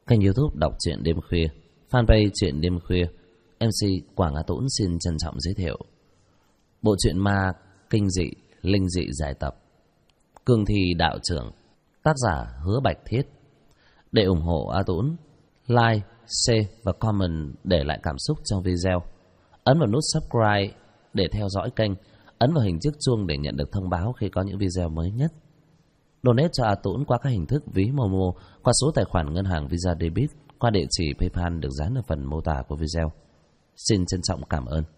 Kênh YouTube đọc truyện đêm khuya, fanpage truyện đêm khuya. MC Quảng Á Tũng xin trân trọng giới thiệu bộ truyện ma kinh dị, linh dị giải tập Cương Thi Đạo Trưởng, tác giả Hứa Bạch Thiết. Để ủng hộ A Tũng, like, share và comment để lại cảm xúc trong video. Ấn vào nút subscribe để theo dõi kênh, ấn vào hình chiếc chuông để nhận được thông báo khi có những video mới nhất. Donate cho A Tũng qua các hình thức ví Momo, qua số tài khoản ngân hàng Visa Debit, qua địa chỉ PayPal được dán ở phần mô tả của video. Xin trân trọng cảm ơn.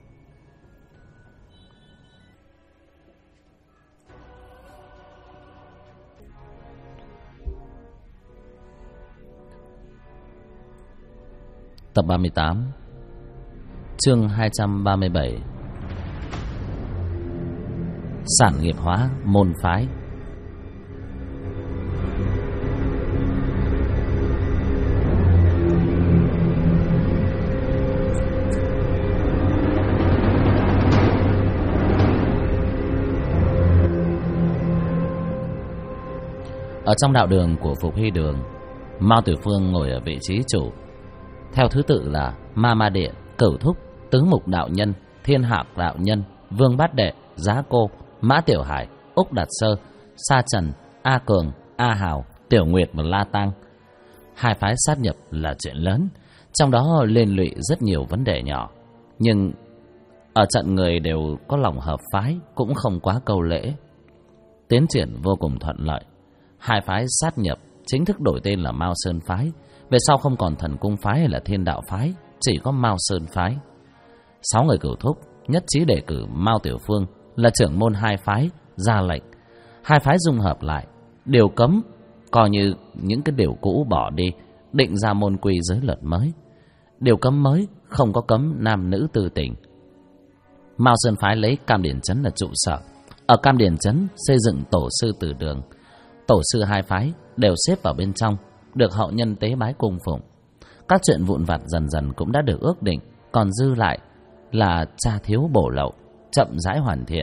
Tập 38, chương 237. Sản nghiệp hóa môn phái. Ở trong đạo đường của Phục Hy Đường, Mao Tử Phương ngồi ở vị trí chủ, theo thứ tự là Ma Ma Địa, Cửu Thúc, Tứ Mục Đạo Nhân, Thiên Hạc Đạo Nhân, Vương Bát Đệ, Giá Cô, Mã Tiểu Hải, Úc Đạt Sơ, Sa Trần, A Cường, A Hào, Tiểu Nguyệt và La Tăng. Hai phái sát nhập là chuyện lớn, trong đó liên lụy rất nhiều vấn đề nhỏ, nhưng ở trận người đều có lòng hợp phái, cũng không quá câu lễ. Tiến triển vô cùng thuận lợi. Hai phái sát nhập chính thức đổi tên là Mao Sơn phái, về sau không còn Thần Cung phái hay là Thiên Đạo phái, chỉ có Mao Sơn phái. 6 người Cửu Thúc nhất trí đề cử Mao Tiểu Phương là trưởng môn hai phái, ra lệnh hai phái dung hợp lại, điều cấm coi như những cái điều cũ bỏ đi, định ra môn quy giới luật mới. Điều cấm mới không có cấm nam nữ tư tình. Mao Sơn phái lấy Cam Điển Trấn là trụ sở, ở Cam Điển Trấn xây dựng tổ sư Từ Đường. Tổ sư hai phái đều xếp vào bên trong, được hậu nhân tế bái cung phụng. Các chuyện vụn vặt dần dần cũng đã được ước định, còn dư lại là tra thiếu bổ lậu, chậm rãi hoàn thiện.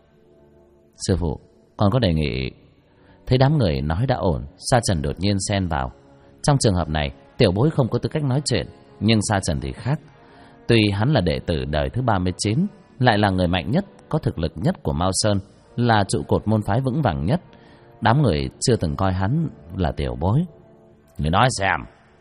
Sư phụ, còn có đề nghị. Thấy đám người nói đã ổn, Sa Trần đột nhiên xen vào. Trong trường hợp này, tiểu bối không có tư cách nói chuyện, nhưng Sa Trần thì khác. Tuy hắn là đệ tử đời thứ 39, lại là người mạnh nhất, có thực lực nhất của Mao Sơn, là trụ cột môn phái vững vàng nhất. Đám người chưa từng coi hắn là tiểu bối. Người nói xem.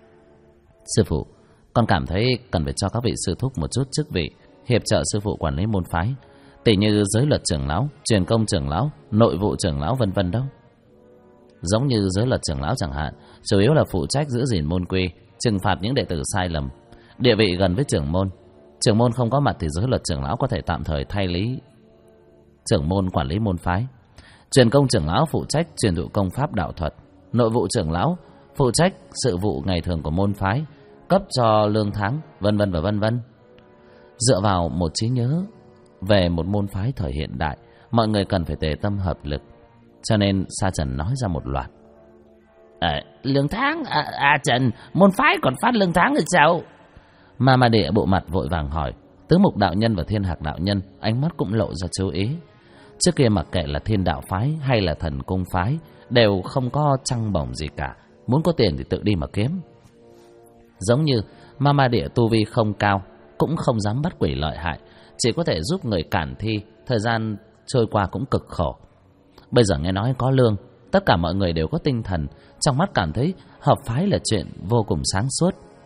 Sư phụ, con cảm thấy cần phải cho các vị sư thúc một chút chức vị, hiệp trợ sư phụ quản lý môn phái, tỷ như giới luật trưởng lão, truyền công trưởng lão, nội vụ trưởng lão vân vân đâu. Giống như giới luật trưởng lão chẳng hạn, chủ yếu là phụ trách giữ gìn môn quy, trừng phạt những đệ tử sai lầm, địa vị gần với trưởng môn. Trưởng môn không có mặt thì giới luật trưởng lão có thể tạm thời thay lý trưởng môn quản lý môn phái. Truyền công trưởng lão phụ trách truyền thụ công pháp đạo thuật, nội vụ trưởng lão phụ trách sự vụ ngày thường của môn phái, cấp cho lương tháng, vân vân và vân vân. Dựa vào một trí nhớ về một môn phái thời hiện đại, mọi người cần phải tề tâm hợp lực, cho nên Sa Trần nói ra một loạt. Lương tháng? Trần, môn phái còn phát lương tháng thì sao? Ma Ma Địa bộ mặt vội vàng hỏi. Tứ Mục Đạo Nhân và Thiên Hạc Đạo Nhân ánh mắt cũng lộ ra chú ý. Trước kia mặc kệ là Thiên Đạo phái hay là Thần Cung phái đều không có trăng bổng gì cả, muốn có tiền thì tự đi mà kiếm. Giống như Ma Ma Địa tu vi không cao, cũng không dám bắt quỷ lợi hại, chỉ có thể giúp người cản thi, thời gian trôi qua cũng cực khổ. Bây giờ nghe nói có lương, tất cả mọi người đều có tinh thần, trong mắt cảm thấy hợp phái là chuyện vô cùng sáng suốt.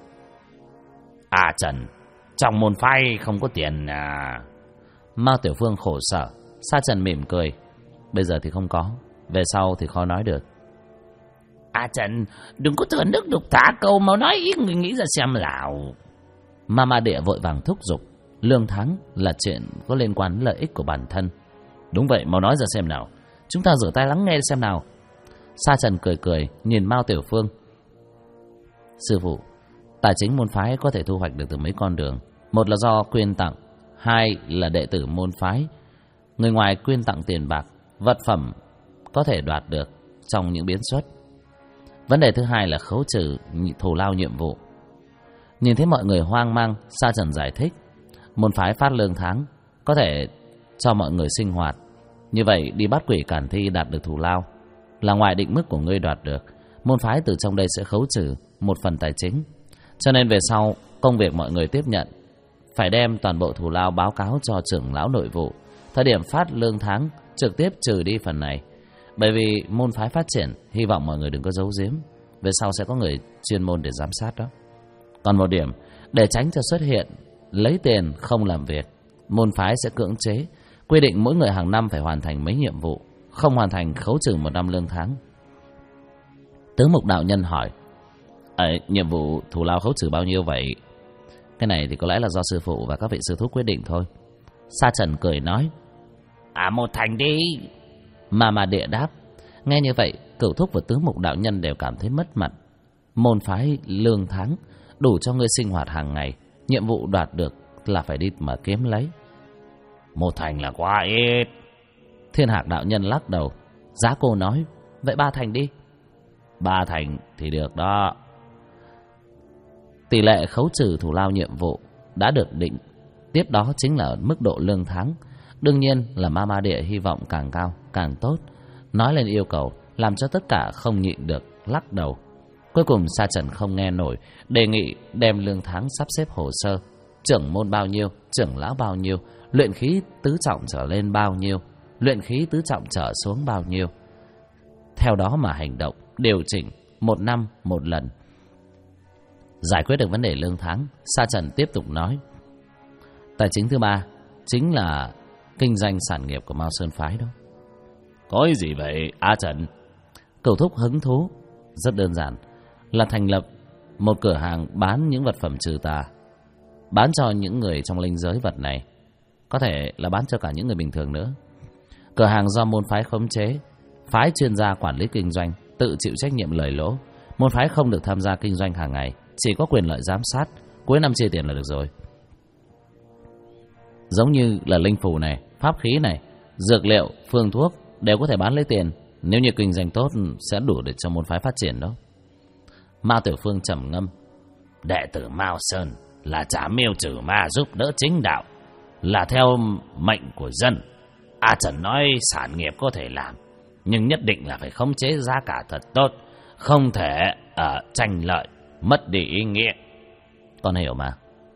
Trần, trong môn phái không có tiền à? Mao Tiểu Phương khổ sở. Sa Trần mỉm cười. Bây giờ thì không có, về sau thì khó nói được. Trần, đừng có thừa nước đục thả câu mà nói ý người nghĩ ra xem nào. Ma Ma Địa vội vàng thúc giục. Lương tháng là chuyện có liên quan đến lợi ích của bản thân. Đúng vậy, mau nói ra xem nào, chúng ta rửa tay lắng nghe xem nào. Sa Trần cười cười nhìn Mao Tiểu Phương. Sư phụ, tài chính môn phái có thể thu hoạch được từ mấy con đường. Một là do quyên tặng, hai là đệ tử môn phái, người ngoài quyên tặng tiền bạc, vật phẩm có thể đoạt được trong những biến suất. Vấn đề thứ hai là khấu trừ thù lao nhiệm vụ. Nhìn thấy mọi người hoang mang, Sa Trần giải thích. Môn phái phát lương tháng có thể cho mọi người sinh hoạt, như vậy đi bắt quỷ cản thi đạt được thù lao là ngoài định mức của ngươi đoạt được, môn phái từ trong đây sẽ khấu trừ một phần tài chính. Cho nên về sau công việc mọi người tiếp nhận phải đem toàn bộ thù lao báo cáo cho trưởng lão nội vụ. Thời điểm phát lương tháng trực tiếp trừ đi phần này. Bởi vì môn phái phát triển, hy vọng mọi người đừng có giấu giếm, về sau sẽ có người chuyên môn để giám sát đó. Còn một điểm, để tránh cho xuất hiện lấy tiền không làm việc, môn phái sẽ cưỡng chế quy định mỗi người hàng năm phải hoàn thành mấy nhiệm vụ, không hoàn thành khấu trừ 1 năm lương tháng. Tướng Mục đạo nhân hỏi: nhiệm vụ thù lao khấu trừ bao nhiêu vậy? Cái này thì có lẽ là do sư phụ và các vị sư thúc quyết định thôi. Sa Trần cười nói: 1 thành đi. Ma Địa đáp. Nghe như vậy, Cửu Thúc và Tướng Mục đạo nhân đều cảm thấy mất mặt. Môn phái lương tháng đủ cho ngươi sinh hoạt hàng ngày, nhiệm vụ đoạt được là phải đi mà kiếm lấy. 1 thành là quá ít. Thiên Hạc đạo nhân lắc đầu. Giá Cô nói: vậy 3 thành đi. 3 thành thì được đó. Tỷ lệ khấu trừ thù lao nhiệm vụ đã được định, tiếp đó chính là mức độ lương tháng. Đương nhiên là Ma Địa hy vọng càng cao càng tốt, nói lên yêu cầu làm cho tất cả không nhịn được lắc đầu. Cuối cùng Sa Trần không nghe nổi, đề nghị đem lương tháng sắp xếp hồ sơ, trưởng môn bao nhiêu, trưởng lão bao nhiêu, luyện khí tứ trọng trở lên bao nhiêu, luyện khí tứ trọng trở xuống bao nhiêu. Theo đó mà hành động, điều chỉnh 1 năm 1 lần. Giải quyết được vấn đề lương tháng, Sa Trần tiếp tục nói: tài chính thứ 3 chính là kinh doanh sản nghiệp của Mao Sơn phái đó. Có ý gì vậy Trần? Cửu Thúc hứng thú. Rất đơn giản, là thành lập một cửa hàng bán những vật phẩm trừ tà, bán cho những người trong linh giới vật này, có thể là bán cho cả những người bình thường nữa. Cửa hàng do môn phái khống chế, phái chuyên gia quản lý kinh doanh, tự chịu trách nhiệm lời lỗ. Môn phái không được tham gia kinh doanh hàng ngày, chỉ có quyền lợi giám sát, cuối năm chia tiền là được rồi. Giống như là linh phù này, pháp khí này, dược liệu, phương thuốc đều có thể bán lấy tiền. Nếu như kinh doanh tốt sẽ đủ để cho môn phái phát triển đó. Mao Tiểu Phương trầm ngâm: đệ tử Mao Sơn là trả mưu trừ ma, giúp đỡ chính đạo, là theo mệnh của dân. Trần nói sản nghiệp có thể làm, nhưng nhất định là phải khống chế giá cả thật tốt, không thể tranh lợi, mất đi ý nghĩa. Con hiểu mà.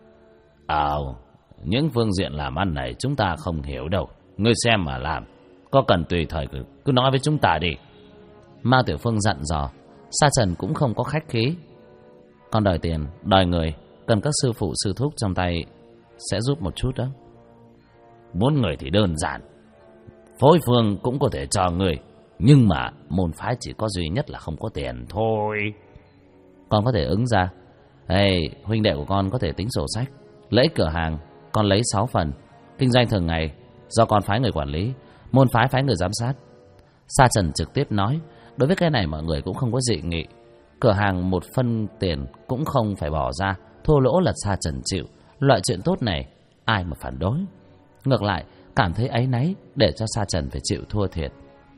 Những phương diện làm ăn này chúng ta không hiểu đâu, ngươi xem mà làm. Có cần tùy thời cứ nói với chúng ta đi. Mao Tiểu Phương dặn dò. Sa Trần cũng không có khách khí. Con đòi tiền, đòi người, cần các sư phụ sư thúc trong tay sẽ giúp một chút đó. Muốn người thì đơn giản, phối phương cũng có thể cho người, nhưng mà môn phái chỉ có duy nhất là không có tiền thôi. Con có thể ứng ra. Huynh đệ của con có thể tính sổ sách. Lễ cửa hàng con lấy 6 phần, kinh doanh thường ngày do con phái người quản lý, môn phái phái người giám sát. Sa Trần trực tiếp nói. Đối với cái này mọi người cũng không có dị nghị. Cửa hàng 1 phân tiền cũng không phải bỏ ra, thua lỗ là Sa Trần chịu. Loại chuyện tốt này ai mà phản đối. Ngược lại cảm thấy áy náy để cho Sa Trần phải chịu thua thiệt.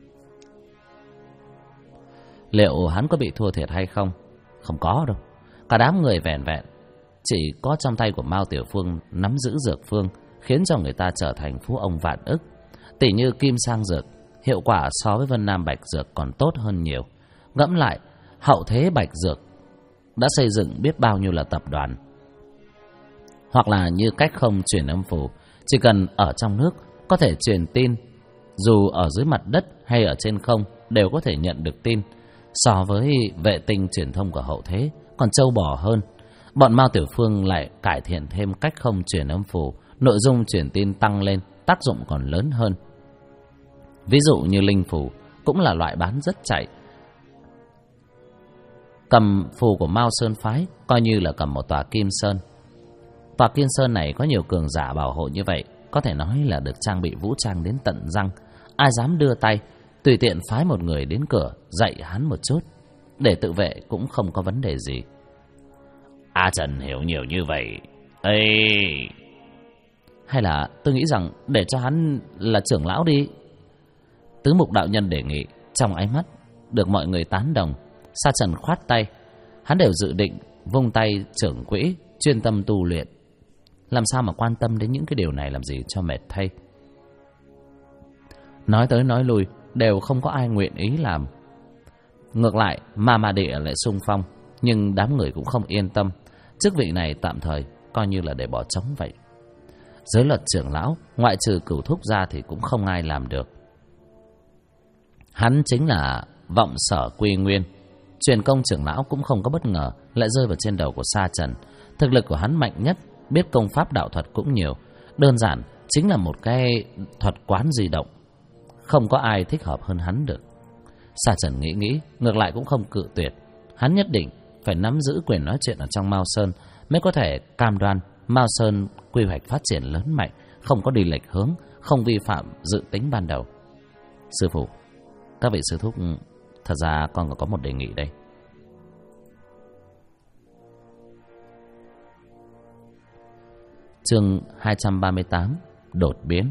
Liệu hắn có bị thua thiệt hay không? Không có đâu. Cả đám người vẹn vẹn chỉ có trong tay của Mao Tiểu Phương nắm giữ dược phương, khiến cho người ta trở thành phú ông vạn ức. Tỷ như Kim Sang dược, hiệu quả so với Vân Nam Bạch dược còn tốt hơn nhiều. Ngẫm lại, hậu thế Bạch dược đã xây dựng biết bao nhiêu là tập đoàn. Hoặc là như cách không truyền âm phù, chỉ cần ở trong nước có thể truyền tin, dù ở dưới mặt đất hay ở trên không đều có thể nhận được tin. So với vệ tinh truyền thông của hậu thế còn trâu bò hơn. Bọn Mao Tiểu Phương lại cải thiện thêm cách không truyền âm phù, nội dung truyền tin tăng lên, tác dụng còn lớn hơn. Ví dụ như linh phù cũng là loại bán rất chạy. Cầm phù của Mao Sơn phái coi như là cầm một tòa Kim Sơn. Tòa Kim Sơn này có nhiều cường giả bảo hộ như vậy, có thể nói là được trang bị vũ trang đến tận răng. Ai dám đưa tay, tùy tiện phái một người đến cửa dạy hắn một chút, để tự vệ cũng không có vấn đề gì. Trần hiểu nhiều như vậy. Hay là tôi nghĩ rằng để cho hắn là trưởng lão đi. Tứ Mục đạo nhân đề nghị. Trong ánh mắt được mọi người tán đồng, Sa Trần khoát tay. Hắn đều dự định vung tay trưởng quỹ, chuyên tâm tu luyện. Làm sao mà quan tâm đến những cái điều này làm gì cho mệt thay. Nói tới nói lui đều không có ai nguyện ý làm. Ngược lại Ma Địa lại xung phong, nhưng đám người cũng không yên tâm. Chức vị này tạm thời coi như là để bỏ trống vậy. Giới luật trưởng lão ngoại trừ Cửu Thúc ra thì cũng không ai làm được. Hắn chính là Vọng Sở Quy Nguyên. Truyền công trưởng lão cũng không có bất ngờ lại rơi vào trên đầu của Sa Trần. Thực lực của hắn mạnh nhất, biết công pháp đạo thuật cũng nhiều, đơn giản chính là một cái thuật quán di động. Không có ai thích hợp hơn hắn được. Sa Trần nghĩ, ngược lại cũng không cự tuyệt. Hắn nhất định phải nắm giữ quyền nói chuyện ở trong Mao Sơn mới có thể cam đoan Mao Sơn quy hoạch phát triển lớn mạnh, không có đi lệch hướng, không vi phạm dự tính ban đầu. Sư phụ, các vị sư thúc, thật ra con có một đề nghị đây. Chương 238 đột biến.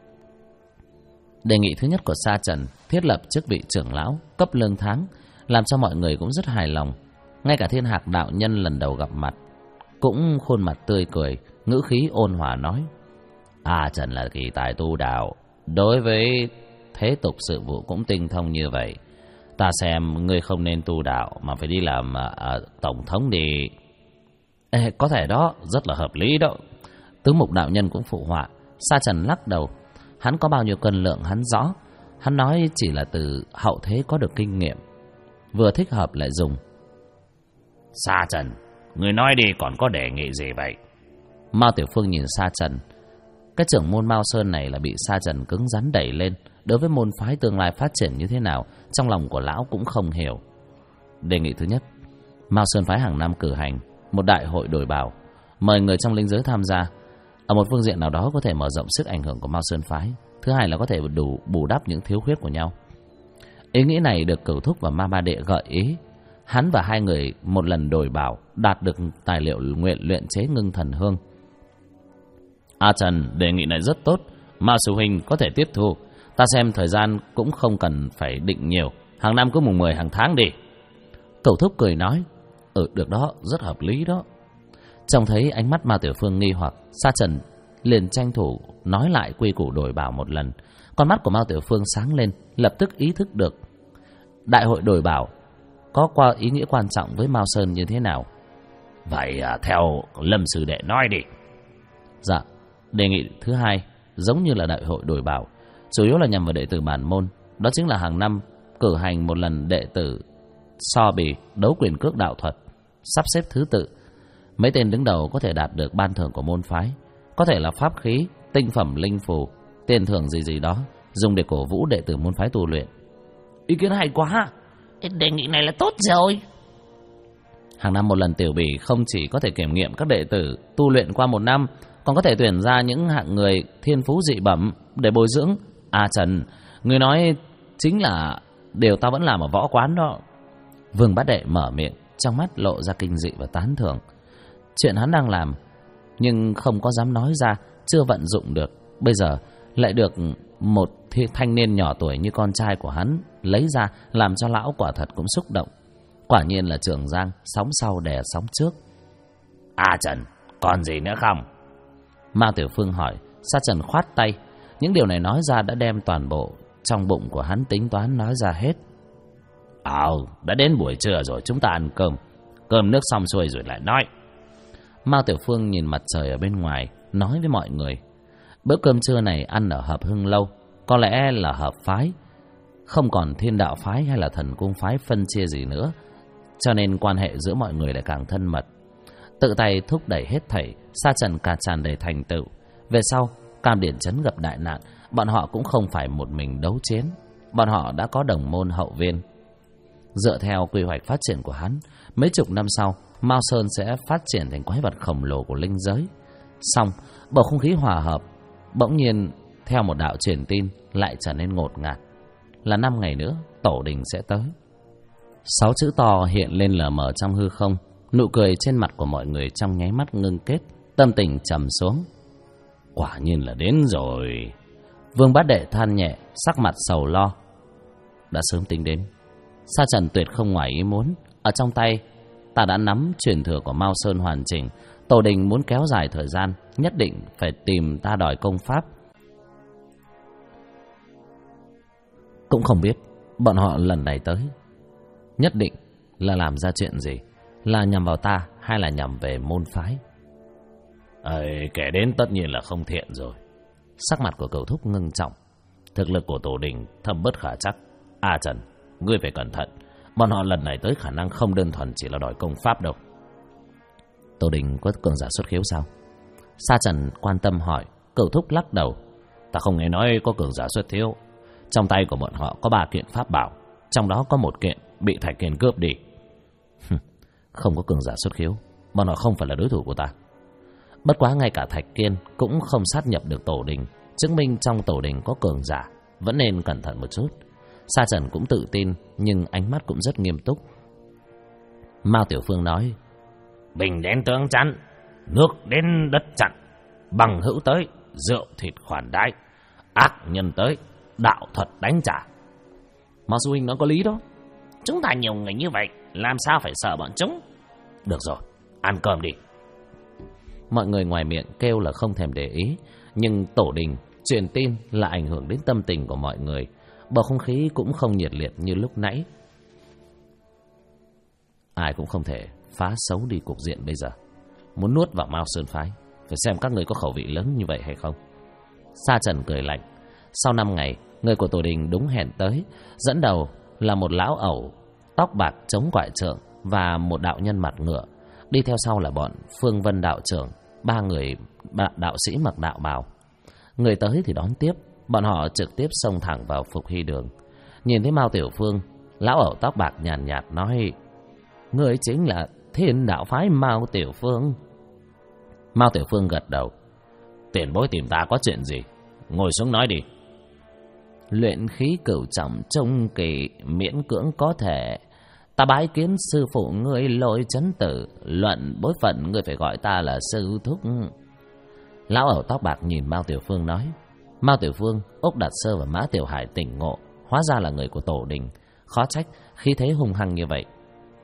Đề nghị thứ nhất của Sa Trần thiết lập chức vị trưởng lão, cấp lương tháng, làm cho mọi người cũng rất hài lòng. Ngay cả Thiên Hạc đạo nhân lần đầu gặp mặt cũng khuôn mặt tươi cười, ngữ khí ôn hòa nói: Trần là kỳ tài tu đạo, đối với thế tục sự vụ cũng tinh thông như vậy. Ta xem ngươi không nên tu đạo mà phải đi làm tổng thống đi. Có thể đó, rất là hợp lý đó. Tứ Mục đạo nhân cũng phụ họa. Sa Trần lắc đầu. Hắn có bao nhiêu cân lượng hắn rõ. Hắn nói chỉ là từ hậu thế có được kinh nghiệm, vừa thích hợp lại dùng. Sa Trần, người nói đi, còn có đề nghị gì vậy? Mao Tiểu Phương nhìn Sa Trần. Cái trưởng môn Mao Sơn này là bị Sa Trần cứng rắn đẩy lên. Đối với môn phái tương lai phát triển như thế nào, trong lòng của lão cũng không hiểu. Đề nghị thứ nhất, Mao Sơn phái hàng năm cử hành một đại hội đổi bảo, mời người trong linh giới tham gia. Ở một phương diện nào đó có thể mở rộng sức ảnh hưởng của Mao Sơn phái. Thứ hai là có thể bù đắp những thiếu khuyết của nhau. Ý nghĩ này được Cửu Thúc và Ma Địa gợi ý. Hắn và hai người một lần đổi bảo, đạt được tài liệu nguyện luyện chế ngưng thần hương. Trần, đề nghị này rất tốt, Mao sư huynh có thể tiếp thu. Ta xem thời gian cũng không cần phải định nhiều, hàng năm cứ mùng 10 hàng tháng đi. Cửu Thúc cười nói: được đó, rất hợp lý đó. Trông thấy ánh mắt Mao Tiểu Phương nghi hoặc, Sa Trần liền tranh thủ nói lại quy củ đổi bảo một lần. Con mắt của Mao Tiểu Phương sáng lên, lập tức ý thức được đại hội đổi bảo có qua ý nghĩa quan trọng với Mao Sơn như thế nào. Vậy theo Lâm sư đệ nói đi. Dạ, đề nghị thứ hai giống như là đại hội đổi bảo, chủ yếu là nhằm vào đệ tử bản môn. Đó chính là hàng năm cử hành một lần đệ tử so bì đấu quyền cước đạo thuật, sắp xếp thứ tự. Mấy tên đứng đầu có thể đạt được ban thưởng của môn phái, có thể là pháp khí, tinh phẩm linh phù, tiền thưởng gì đó, dùng để cổ vũ đệ tử môn phái tu luyện. Ý kiến hay quá, đề nghị này là tốt rồi. Hàng năm một lần tiểu bỉ không chỉ có thể kiểm nghiệm các đệ tử tu luyện qua một năm, còn có thể tuyển ra những hạng người thiên phú dị bẩm để bồi dưỡng. Trần, người nói chính là điều ta vẫn làm ở võ quán đó. Vương Bát Đệ mở miệng, trong mắt lộ ra kinh dị và tán thưởng. Chuyện hắn đang làm nhưng không có dám nói ra, chưa vận dụng được, bây giờ lại được một thanh niên nhỏ tuổi như con trai của hắn lấy ra, làm cho lão quả thật cũng xúc động. Quả nhiên là Trường Giang sóng sau đè sóng trước. Trần, còn gì nữa không? Mao Tiểu Phương hỏi. Sa Trần khoát tay. Những điều này nói ra đã đem toàn bộ trong bụng của hắn tính toán nói ra hết. Đã đến buổi trưa rồi, chúng ta ăn cơm. Cơm nước xong xuôi rồi lại nói. Mao Tiểu Phương nhìn mặt trời ở bên ngoài, nói với mọi người: bữa cơm trưa này ăn ở Hợp Hưng Lâu, có lẽ là hợp phái, không còn Thiên Đạo phái hay là Thần Cung phái phân chia gì nữa, cho nên quan hệ giữa mọi người lại càng thân mật. Tự tay thúc đẩy hết thảy, Sa Trần càng tràn đầy thành tựu. Về sau Cam Điển Trấn gặp đại nạn, bọn họ cũng không phải một mình đấu chiến, bọn họ đã có đồng môn hậu viên. Dựa theo quy hoạch phát triển của hắn, mấy chục năm sau Mao Sơn sẽ phát triển thành quái vật khổng lồ của linh giới. Xong, bầu không khí hòa hợp bỗng nhiên theo một đạo truyền tin lại trở nên ngột ngạt. Là 5 ngày nữa tổ đình sẽ tới. 6 chữ to hiện lên lờ mờ trong hư không. Nụ cười trên mặt của mọi người trong nháy mắt ngưng kết, tâm tình trầm xuống. Quả nhiên là đến rồi. Vương Bát Đệ than nhẹ, sắc mặt sầu lo. Đã sớm tính đến. Sa Trần tuyệt không ngoài ý muốn. Ở trong tay ta đã nắm truyền thừa của Mao Sơn hoàn chỉnh. Tổ đình muốn kéo dài thời gian, nhất định phải tìm ta đòi công pháp. Cũng không biết bọn họ lần này tới nhất định là làm ra chuyện gì, là nhằm vào ta hay là nhằm về môn phái. Kẻ đến tất nhiên là không thiện rồi. Sắc mặt của Cửu Thúc ngưng trọng. Thực lực của tổ đình thâm bất khả chắc. Trần, ngươi phải cẩn thận. Bọn họ lần này tới khả năng không đơn thuần chỉ là đòi công pháp đâu. Tổ đình có cường giả xuất khiếu sao? Sa Trần quan tâm hỏi. Cửu Thúc lắc đầu. Ta không nghe nói có cường giả xuất khiếu. Trong tay của bọn họ có 3 kiện pháp bảo, trong đó có 1 kiện bị Thạch Kiên cướp đi. Không có cường giả xuất khiếu, bọn họ không phải là đối thủ của ta. Bất quá ngay cả Thạch Kiên cũng không sát nhập được tổ đình, chứng minh trong tổ đình có cường giả, vẫn nên cẩn thận một chút. Sa Trần cũng tự tin, nhưng ánh mắt cũng rất nghiêm túc. Mao Tiểu Phương nói: Bình đến tướng chắn, nước đến đất chặn, bằng hữu tới, rượu thịt khoản đãi, ác nhân tới, đạo thuật đánh trả. Mao sư huynh nói có lý đó. Chúng ta nhiều người như vậy, làm sao phải sợ bọn chúng? Được rồi, ăn cơm đi. Mọi người ngoài miệng kêu là không thèm để ý, nhưng tổ đình truyền tin là ảnh hưởng đến tâm tình của mọi người. Bầu không khí cũng không nhiệt liệt như lúc nãy. Ai cũng không thể phá xấu đi cục diện bây giờ. Muốn nuốt vào Mao Sơn phái, phải xem các người có khẩu vị lớn như vậy hay không. Sa Trần cười lạnh. Sau 5 ngày, người của tổ đình đúng hẹn tới. Dẫn đầu là một lão ẩu tóc bạc chống quải trượng và một đạo nhân mặt ngựa. Đi theo sau là bọn Phương Vân đạo trưởng, 3 người đạo sĩ mặc đạo bào. Người tới thì đón tiếp, bọn họ trực tiếp xông thẳng vào Phục Hy Đường. Nhìn thấy Mao Tiểu Phương, lão ẩu tóc bạc nhàn nhạt nói: Người chính là Thiên đạo phái Mao Tiểu Phương. Mao Tiểu Phương gật đầu. Tiền bối tìm ta có chuyện gì? Ngồi xuống nói đi. Luyện khí cửu trọng trung kỳ miễn cưỡng có thể. Ta bái kiến sư phụ ngươi Lôi Chấn Tử, luận bối phận ngươi phải gọi ta là sư thúc. Lão ẩu tóc bạc nhìn Mao Tiểu Phương nói. Mao Tiểu Phương, Úc Đạt Sơ và Mã Tiểu Hải tỉnh ngộ, hóa ra là người của tổ đình, khó trách khí thế hung hăng như vậy.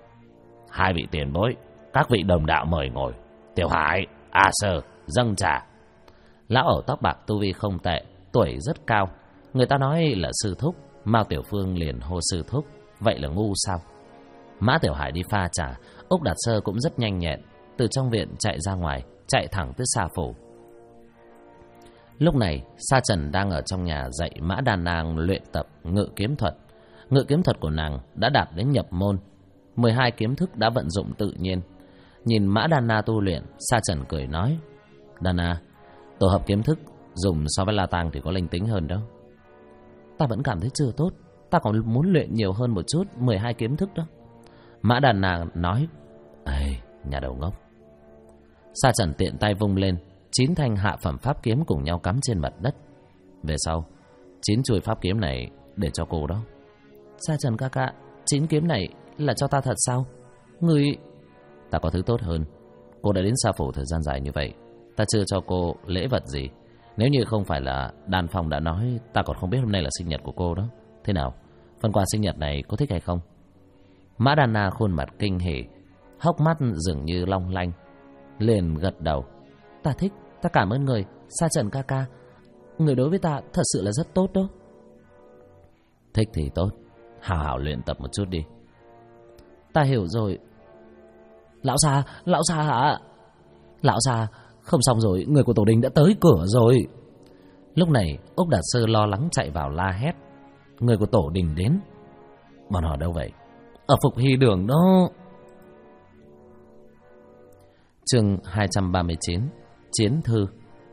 2 vị tiền bối, các vị đồng đạo mời ngồi. Tiểu Hải, Sơ, dâng trà. Lão ẩu tóc bạc tu vi không tệ, tuổi rất cao. Người ta nói là sư thúc, Mao Tiểu Phương liền hô sư thúc. Vậy là ngu sao? Mã Tiểu Hải đi pha trà. Úc Đạt Sơ cũng rất nhanh nhẹn, từ trong viện chạy ra ngoài, chạy thẳng tới Sa Phủ. Lúc này Sa Trần đang ở trong nhà dạy Mã Đàn Nàng luyện tập ngự kiếm thuật. Ngự kiếm thuật của nàng đã đạt đến nhập môn, 12 kiếm thức đã vận dụng tự nhiên. Nhìn Mã Đàn Na tu luyện, Sa Trần cười nói: Đàn Na, tổ hợp kiếm thức dùng so với La Tang thì có linh tính hơn đâu. Ta vẫn cảm thấy chưa tốt, ta còn muốn luyện nhiều hơn một chút, 12 kiếm thức đó. Mã Đàn Na nói: nhà đầu ngốc. Sa Trần tiện tay vung lên, 9 thanh hạ phẩm pháp kiếm cùng nhau cắm trên mặt đất. Về sau, 9 chuôi pháp kiếm này để cho cô đó. Sa Trần ca ca, 9 kiếm này là cho ta thật sao? Người... Ta có thứ tốt hơn. Cô đã đến Sa Phủ thời gian dài như vậy, ta chưa cho cô lễ vật gì. Nếu như không phải là Đan Phong đã nói, ta còn không biết hôm nay là sinh nhật của cô đó. Thế nào, phần quà sinh nhật này cô thích hay không? Mã Đan Na khuôn mặt kinh hỉ, hốc mắt dường như long lanh, liền gật đầu. Ta thích, ta cảm ơn người, Sa Trần ca ca. Người đối với ta thật sự là rất tốt đó. Thích thì tốt, hào hào luyện tập một chút đi. Ta hiểu rồi. Lão Sa hả? Lão Sa, không xong rồi, người của tổ đình đã tới cửa rồi. Lúc này Úc Đạt Sơ lo lắng chạy vào la hét: Người của tổ đình đến. Bọn họ đâu vậy? Ở Phục Hy Đường đó. Chương 239, Chiến thư.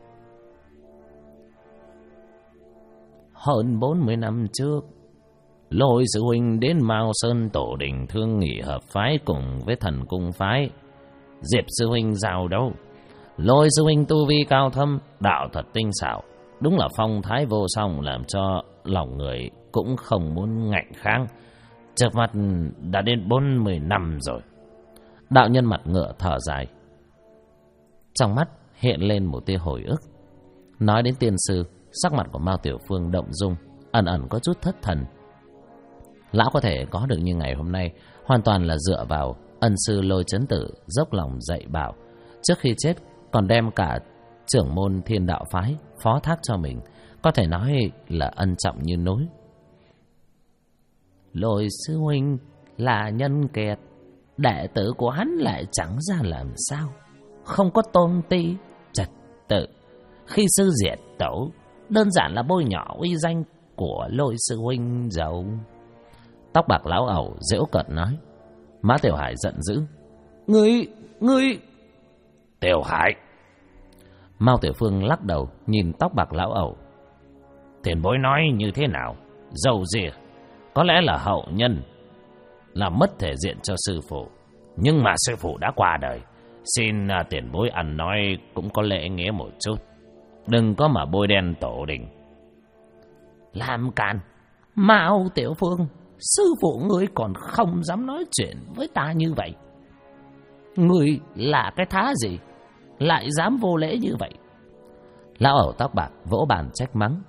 Hơn 40 năm trước, Lôi sư huynh đến Mao Sơn tổ đình thương nghị hợp phái cùng với Thần Cung phái. Diệp sư huynh giao đấu. Lôi sư huynh tu vi cao thâm, đạo thuật tinh xảo, đúng là phong thái vô song, làm cho lòng người cũng không muốn ngạnh kháng. Trước mặt đã đến 40 năm rồi. Đạo nhân mặt ngựa thở dài, trong mắt hiện lên một tia hồi ức. Nói đến tiên sư, sắc mặt của Mao Tiểu Phương động dung, ẩn ẩn có chút thất thần. Lão có thể có được như ngày hôm nay hoàn toàn là dựa vào ân sư Lôi Chấn Tử dốc lòng dạy bảo. Trước khi chết còn đem cả trưởng môn Thiên đạo phái phó thác cho mình, có thể nói là ân trọng như núi. Lôi sư huynh là nhân kiệt, đệ tử của hắn lại chẳng ra làm sao, không có tôn ti trật tự. Khi sư diệt tổ, đơn giản là bôi nhọ uy danh của Lôi sư huynh giàu. Tóc bạc lão ẩu giễu cợt nói. Mã Tiểu Hải giận dữ. Ngươi... Tiểu Hải! Mao Tiểu Phương lắc đầu nhìn tóc bạc lão ẩu. Tiền bối nói như thế nào? Dầu gì? Có lẽ là hậu nhân, là mất thể diện cho sư phụ. Nhưng mà sư phụ đã qua đời. Xin tiền bối ăn nói cũng có lễ nghĩa một chút. Đừng có mà bôi đen tổ đình. Làm càn! Mao Tiểu Phương, sư phụ ngươi còn không dám nói chuyện với ta như vậy. Ngươi là cái thá gì, lại dám vô lễ như vậy? Lão ẩu tóc bạc vỗ bàn trách mắng.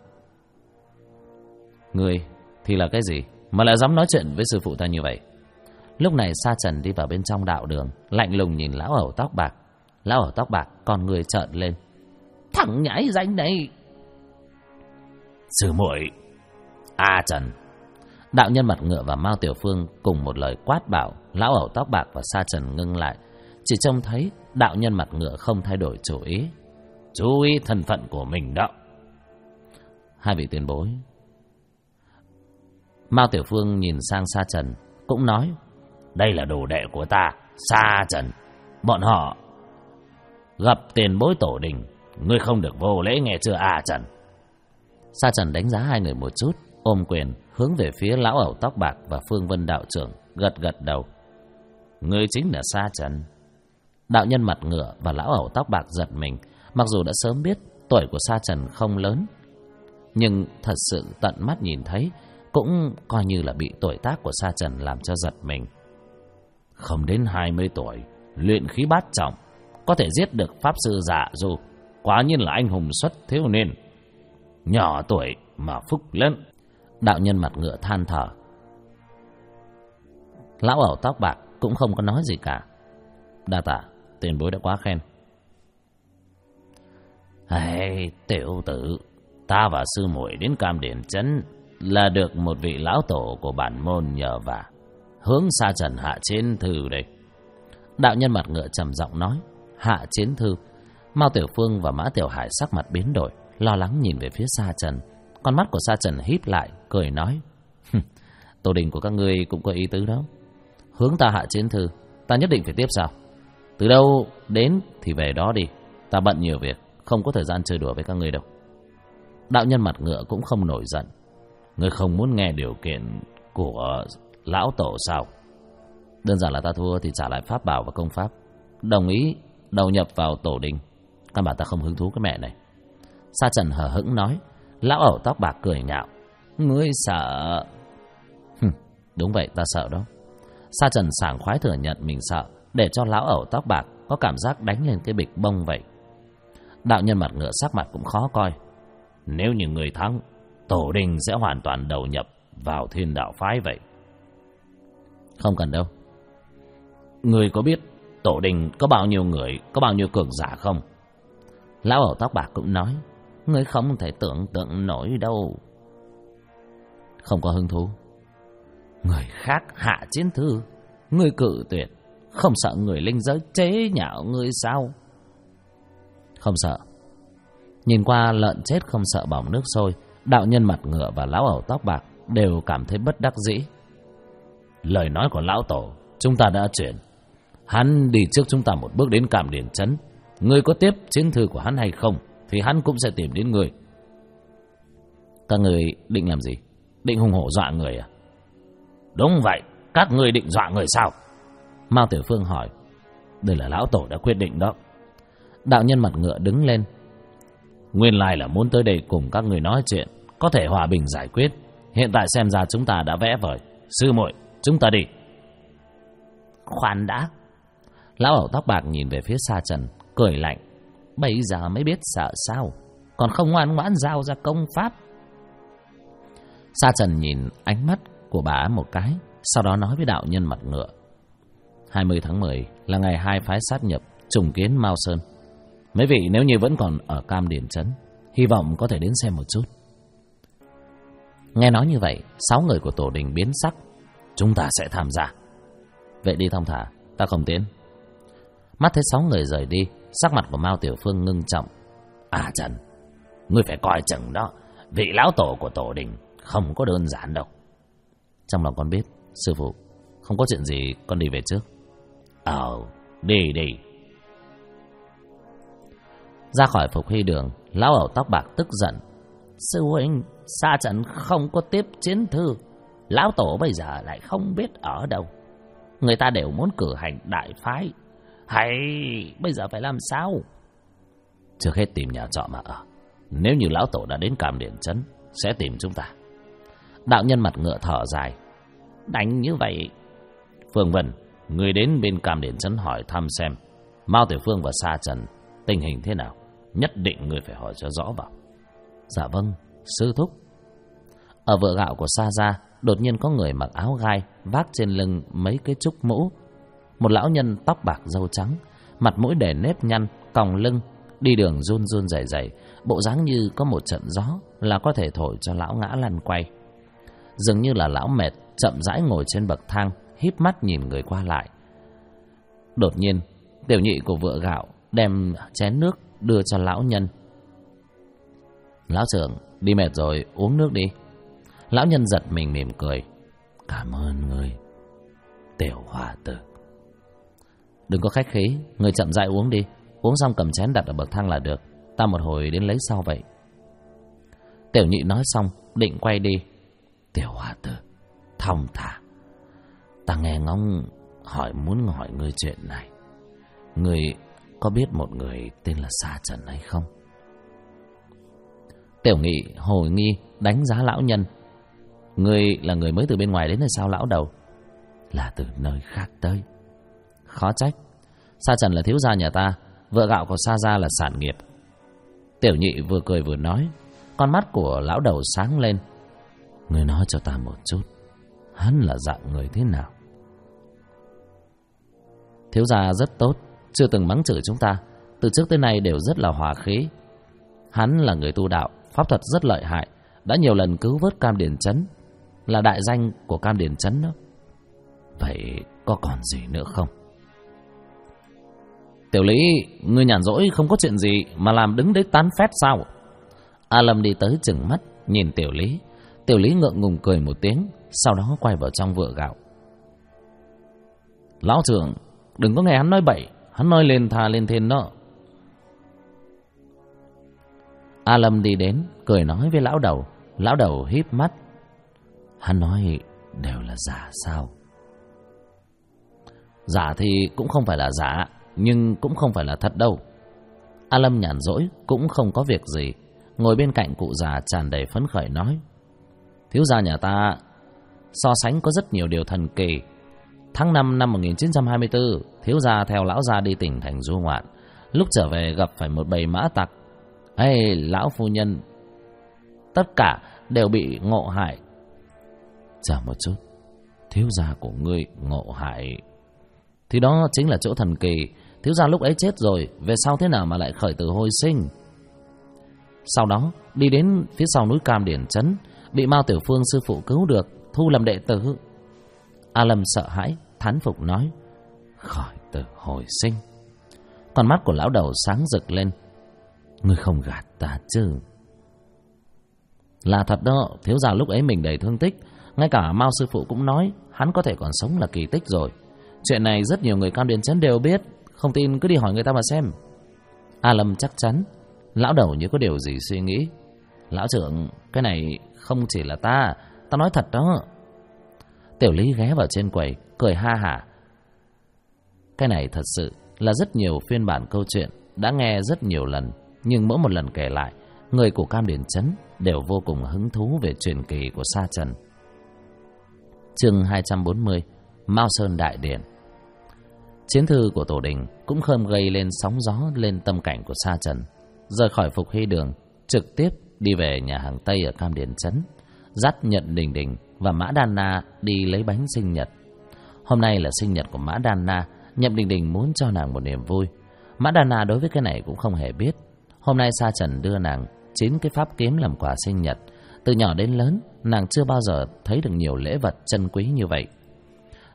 Ngươi thì là cái gì mà lại dám nói chuyện với sư phụ ta như vậy? Lúc này Sa Trần đi vào bên trong đạo đường, lạnh lùng nhìn lão ẩu tóc bạc. Lão ẩu tóc bạc con người trợn lên. Thằng nhãi danh này! Sư muội! Trần! Đạo nhân mặt ngựa và Mao Tiểu Phương cùng một lời quát bảo. Lão ẩu tóc bạc và Sa Trần ngưng lại. Chỉ trông thấy đạo nhân mặt ngựa không thay đổi chủ ý. Chú ý thân phận của mình đó. Hai vị tiền bối. Mao Tiểu Phương nhìn sang Sa Trần cũng nói. Đây là đồ đệ của ta, Sa Trần. Bọn họ gặp tiền bối tổ đình, ngươi không được vô lễ nghe chưa Trần? Sa Trần đánh giá hai người một chút, ôm quyền hướng về phía lão ẩu tóc bạc và Phương Vân đạo trưởng, gật gật đầu. Ngươi chính là Sa Trần. Đạo nhân mặt ngựa và lão ẩu tóc bạc giật mình. Mặc dù đã sớm biết tuổi của Sa Trần không lớn, nhưng thật sự tận mắt nhìn thấy cũng coi như là bị tuổi tác của Sa Trần làm cho giật mình. Không đến 20 tuổi, luyện khí bát trọng, có thể giết được pháp sư Dạ Du, quả nhiên là anh hùng xuất thiếu niên. Nhỏ tuổi mà phúc lớn. Đạo nhân mặt ngựa than thở. Lão ẩu tóc bạc cũng không có nói gì cả. Đa tạ, tiền bối đã quá khen. Tiểu tử, ta và sư muội đến Cam Điển Trấn là được một vị lão tổ của bản môn nhờ vả, hướng Sa Trần hạ chiến thư đây. Đạo nhân mặt ngựa trầm giọng nói. Hạ chiến thư? Mao Tiểu Phương và Mã Tiểu Hải sắc mặt biến đổi, lo lắng nhìn về phía Sa Trần. Con mắt của Sa Trần híp lại, cười nói. Tổ đình của các ngươi cũng có ý tứ đó. Hướng ta hạ chiến thư, ta nhất định phải tiếp sao? Từ đâu đến thì về đó đi. Ta bận nhiều việc, không có thời gian chơi đùa với các ngươi đâu. Đạo nhân mặt ngựa cũng không nổi giận. Ngươi không muốn nghe điều kiện của lão tổ sao? Đơn giản là ta thua thì trả lại pháp bảo và công pháp, đồng ý đầu nhập vào tổ đình. Căn bản ta không hứng thú cái mẹ này. Sa Trần hờ hững nói. Lão ẩu tóc bạc cười nhạo. Ngươi sợ? Đúng vậy, ta sợ đó. Sa Trần sảng khoái thừa nhận mình sợ, để cho lão ẩu tóc bạc có cảm giác đánh lên cái bịch bông vậy. Đạo nhân mặt ngựa sắc mặt cũng khó coi. Nếu như người thắng, tổ đình sẽ hoàn toàn đầu nhập vào Thiên Đạo phái vậy. Không cần đâu. Người có biết tổ đình có bao nhiêu người, có bao nhiêu cường giả không? Lão ẩu tóc bạc cũng nói. Ngươi không thể tưởng tượng nổi đâu. Không có hứng thú. Người khác hạ chiến thư, ngươi cự tuyệt, không sợ người linh giới chế nhạo ngươi sao? Không sợ. Nhìn qua lợn chết không sợ bỏng nước sôi, đạo nhân mặt ngựa và lão ẩu tóc bạc đều cảm thấy bất đắc dĩ. Lời nói của lão tổ chúng ta đã chuyển. Hắn đi trước chúng ta một bước đến Cam Điển Trấn. Ngươi có tiếp chiến thư của hắn hay không thì hắn cũng sẽ tìm đến ngươi. Các người định làm gì? Định hùng hổ dọa người à? Đúng vậy, các ngươi định dọa người sao? Mao Tiểu Phương hỏi. Đây là lão tổ đã quyết định đó. Đạo nhân mặt ngựa đứng lên. Nguyên lai là muốn tới đây cùng các người nói chuyện, có thể hòa bình giải quyết. Hiện tại xem ra chúng ta đã vẽ vời. Sư muội, chúng ta đi. Khoan đã. Lão ẩu tóc bạc nhìn về phía Sa Trần, cười lạnh. Bây giờ mới biết sợ sao? Còn không ngoan ngoãn giao ra công pháp. Sa Trần nhìn ánh mắt của bà một cái, sau đó nói với đạo nhân mặt ngựa. 20 tháng 10 là ngày hai phái sát nhập, trùng kiến Mao Sơn. Mấy vị nếu như vẫn còn ở Cam Điển Trấn, hy vọng có thể đến xem một chút. Nghe nói như vậy, 6 người của tổ đình biến sắc. chúng ta sẽ tham gia. Vậy đi thong thả, ta không tiến. Mắt thấy 6 người rời đi, sắc mặt của Mao Tiểu Phương ngưng trọng. À Trần, ngươi phải coi chừng đó, vị lão tổ của tổ đình không có đơn giản đâu. Trong lòng con biết, sư phụ, không có chuyện gì, con đi về trước. Đi đi. Ra khỏi Phục Hy Đường, lão ẩu tóc bạc tức giận. Sư huynh, Sa Trần không có tiếp chiến thư, lão tổ bây giờ lại không biết ở đâu. Người ta đều muốn cử hành đại phái, hay bây giờ phải làm sao? Trước hết tìm nhà trọ mà ở. Nếu như lão tổ đã đến Cam Điển Trấn, sẽ tìm chúng ta. Đạo nhân mặt ngựa thở dài. Đánh như vậy. Phương Vân, người đến bên Cam Điển Trấn hỏi thăm xem Mao Tiểu Phương và Sa Trần tình hình thế nào. Nhất định người phải hỏi cho rõ vào. Dạ vâng, sư thúc. Ở vựa gạo của Sa gia, đột nhiên có người mặc áo gai, vác trên lưng mấy cái trúc mũ. Một lão nhân tóc bạc râu trắng, mặt mũi để nếp nhăn, còng lưng, đi đường run run rẩy rẩy, bộ dáng như có một trận gió là có thể thổi cho lão ngã lăn quay. Dường như là lão mệt, chậm rãi ngồi trên bậc thang, híp mắt nhìn người qua lại. Đột nhiên, tiểu nhị của vựa gạo đem chén nước đưa cho lão nhân. Lão trưởng, đi mệt rồi, uống nước đi. Lão nhân giật mình mỉm cười. Cảm ơn người, Tiểu hòa tử. Đừng có khách khí, người chậm rãi uống đi. Uống xong cầm chén đặt ở bậc thang là được. Ta một hồi đến lấy sau vậy. Tiểu nhị nói xong, định quay đi. Tiểu hòa tử, thong thả. Ta nghe ngóng muốn hỏi ngươi chuyện này. Ngươi có biết một người tên là Sa Trần hay không? Tiểu nghị hồi nghi đánh giá lão nhân. Ngươi là người mới từ bên ngoài đến hay sao lão đầu? Là từ nơi khác tới. Khó trách. Sa Trần là thiếu gia nhà ta, vợ gạo của Sa gia là sản nghiệp. Tiểu nhị vừa cười vừa nói. Con mắt của lão đầu sáng lên. Ngươi nói cho ta một chút, hắn là dạng người thế nào? Thiếu gia rất tốt, chưa từng mắng chửi chúng ta, từ trước tới nay đều rất là hòa khí. Hắn là người tu đạo, pháp thuật rất lợi hại, đã nhiều lần cứu vớt Cam Điển Trấn, là đại danh của Cam Điển Trấn đó. Vậy có còn gì nữa không? Tiểu Lý, ngươi nhàn rỗi không có chuyện gì mà làm đứng đấy tán phét sao? A Lâm đi tới chừng mắt nhìn Tiểu Lý. Tiểu Lý ngượng ngùng cười một tiếng, sau đó quay vào trong vựa gạo. Lão trưởng, đừng có nghe hắn nói bậy, hắn nói lên thà lên thiên đó. A Lâm đi đến, cười nói với lão đầu. Lão đầu híp mắt. Hắn nói đều là giả sao? Giả thì cũng không phải là giả, nhưng cũng không phải là thật đâu. A Lâm nhàn rỗi, cũng không có việc gì, ngồi bên cạnh cụ già tràn đầy phấn khởi nói. Thiếu gia nhà ta so sánh có rất nhiều điều thần kỳ. Tháng 5 năm 1924, thiếu gia theo lão gia đi tỉnh thành du ngoạn. Lúc trở về gặp phải một bầy mã tặc. Ê, lão phu nhân, tất cả đều bị ngộ hại. Chờ một chút, thiếu gia của ngươi ngộ hại thì đó chính là chỗ thần kỳ. Thiếu gia lúc ấy chết rồi, về sau thế nào mà lại khởi tử hồi sinh? Sau đó đi đến phía sau núi Cam Điển Trấn, bị Mao Tiểu Phương sư phụ cứu được, thu làm đệ tử. A Lâm sợ hãi, thán phục nói. Khởi tử hồi sinh? Con mắt của lão đầu sáng rực lên. Ngươi không gạt ta chứ? Là thật đó, thiếu gia lúc ấy mình đầy thương tích, ngay cả Mao sư phụ cũng nói hắn có thể còn sống là kỳ tích rồi. Chuyện này rất nhiều người Cam Điển Trấn đều biết, không tin cứ đi hỏi người ta mà xem. A Lâm chắc chắn. Lão đầu như có điều gì suy nghĩ. Lão trưởng, cái này không chỉ là ta nói thật đó. Tiểu Lý ghé vào trên quầy, cười ha hả. Cái này thật sự là rất nhiều phiên bản câu chuyện, đã nghe rất nhiều lần, nhưng mỗi một lần kể lại, người của Cam Điển Trấn đều vô cùng hứng thú về truyền kỳ của Sa Trần. Chương 240, Mao Sơn Đại Điển. Chiến thư của tổ đình cũng không gây lên sóng gió lên tâm cảnh của Sa Trần. Rời khỏi Phục Hy Đường, trực tiếp đi về nhà hàng Tây ở Cam Điển Trấn, dắt Nhận Đình Đình và Mã Đan Na đi lấy bánh sinh nhật. Hôm nay là sinh nhật của Mã Đan Na, Nhậm Đình Đình muốn cho nàng một niềm vui. Mã Đan Na đối với cái này cũng không hề biết. Hôm nay Sa Trần đưa nàng 9 cái pháp kiếm làm quà sinh nhật. Từ nhỏ đến lớn, nàng chưa bao giờ thấy được nhiều lễ vật chân quý như vậy.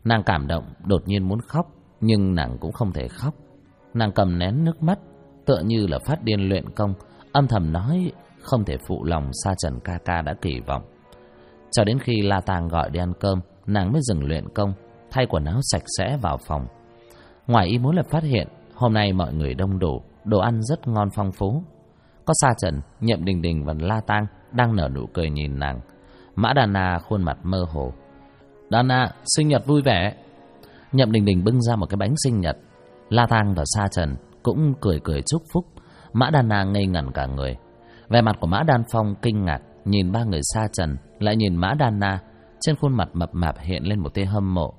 Nàng cảm động, đột nhiên muốn khóc, nhưng nàng cũng không thể khóc. Nàng cầm nén nước mắt, tựa như là phát điên luyện công, âm thầm nói không thể phụ lòng Sa Trần ca ca đã kỳ vọng. Cho đến khi La Tang gọi đi ăn cơm, nàng mới dừng luyện công, thay quần áo sạch sẽ vào phòng. Ngoài ý muốn là phát hiện hôm nay mọi người đông đủ, đồ ăn rất ngon phong phú. Có Sa Trần, Nhậm Đình Đình và La Tang đang nở nụ cười nhìn nàng. Mã Đà Na khuôn mặt mơ hồ. Đà Na, sinh nhật vui vẻ. Nhậm Đình Đình bưng ra một cái bánh sinh nhật. La Tang và Sa Trần cũng cười cười chúc phúc. Mã Đà Na ngây ngẩn cả người. Vẻ mặt của Mã Đan Phong kinh ngạc, nhìn ba người Sa Trần, lại nhìn Mã Đà Na. Trên khuôn mặt mập mạp hiện lên một tia hâm mộ.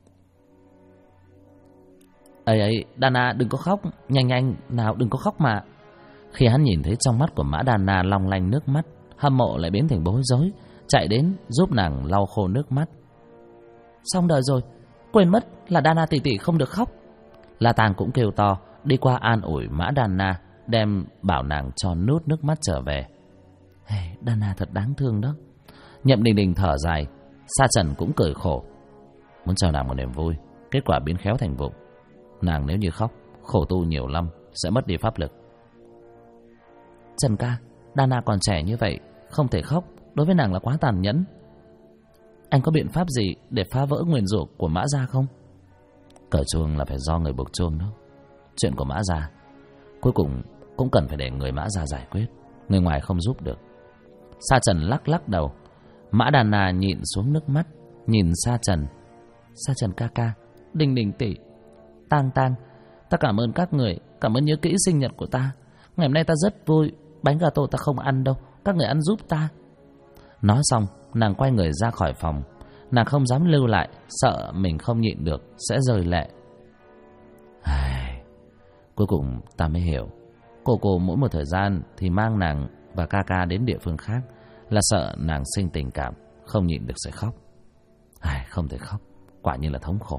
Ấy, Đà Na đừng có khóc, nhanh nhanh, nào đừng có khóc mà. Khi hắn nhìn thấy trong mắt của Mã Đà Na long lanh nước mắt, hâm mộ lại biến thành bối rối, chạy đến giúp nàng lau khô nước mắt. Xong đời rồi, quên mất là Đà Na tỷ tỷ không được khóc. La Tang cũng kêu to, đi qua an ủi Mã Đà Na, đem bảo nàng cho nuốt nước mắt trở về. Hey, Đà Na thật đáng thương đó. Nhậm Đình Đình thở dài. Sa Trần cũng cười khổ. Muốn cho nàng một niềm vui, kết quả biến khéo thành vụng. Nàng nếu như khóc, khổ tu nhiều lắm, sẽ mất đi pháp lực. Trần ca, Đà Na còn trẻ như vậy, không thể khóc, đối với nàng là quá tàn nhẫn. Anh có biện pháp gì để phá vỡ nguyền rủa của Mã gia không? Cởi chuông là phải do người buộc chuông đó. Chuyện của Mã gia cuối cùng cũng cần phải để người Mã gia giải quyết, người ngoài không giúp được. Sa Trần lắc lắc đầu. Mã Đà Na nhịn xuống nước mắt, nhìn Sa Trần. Sa Trần ca ca, Đình Đình tỷ, Tang, ta cảm ơn các người, cảm ơn nhớ kỹ sinh nhật của ta. Ngày hôm nay ta rất vui, bánh gà tô ta không ăn đâu, các người ăn giúp ta. Nói xong, nàng quay người ra khỏi phòng. Nàng không dám lưu lại, sợ mình không nhịn được sẽ rơi lệ. Cuối cùng ta mới hiểu, cô mỗi một thời gian thì mang nàng và ca ca đến địa phương khác là sợ nàng sinh tình cảm, không nhịn được sẽ khóc. Không thể khóc, quả nhiên là thống khổ.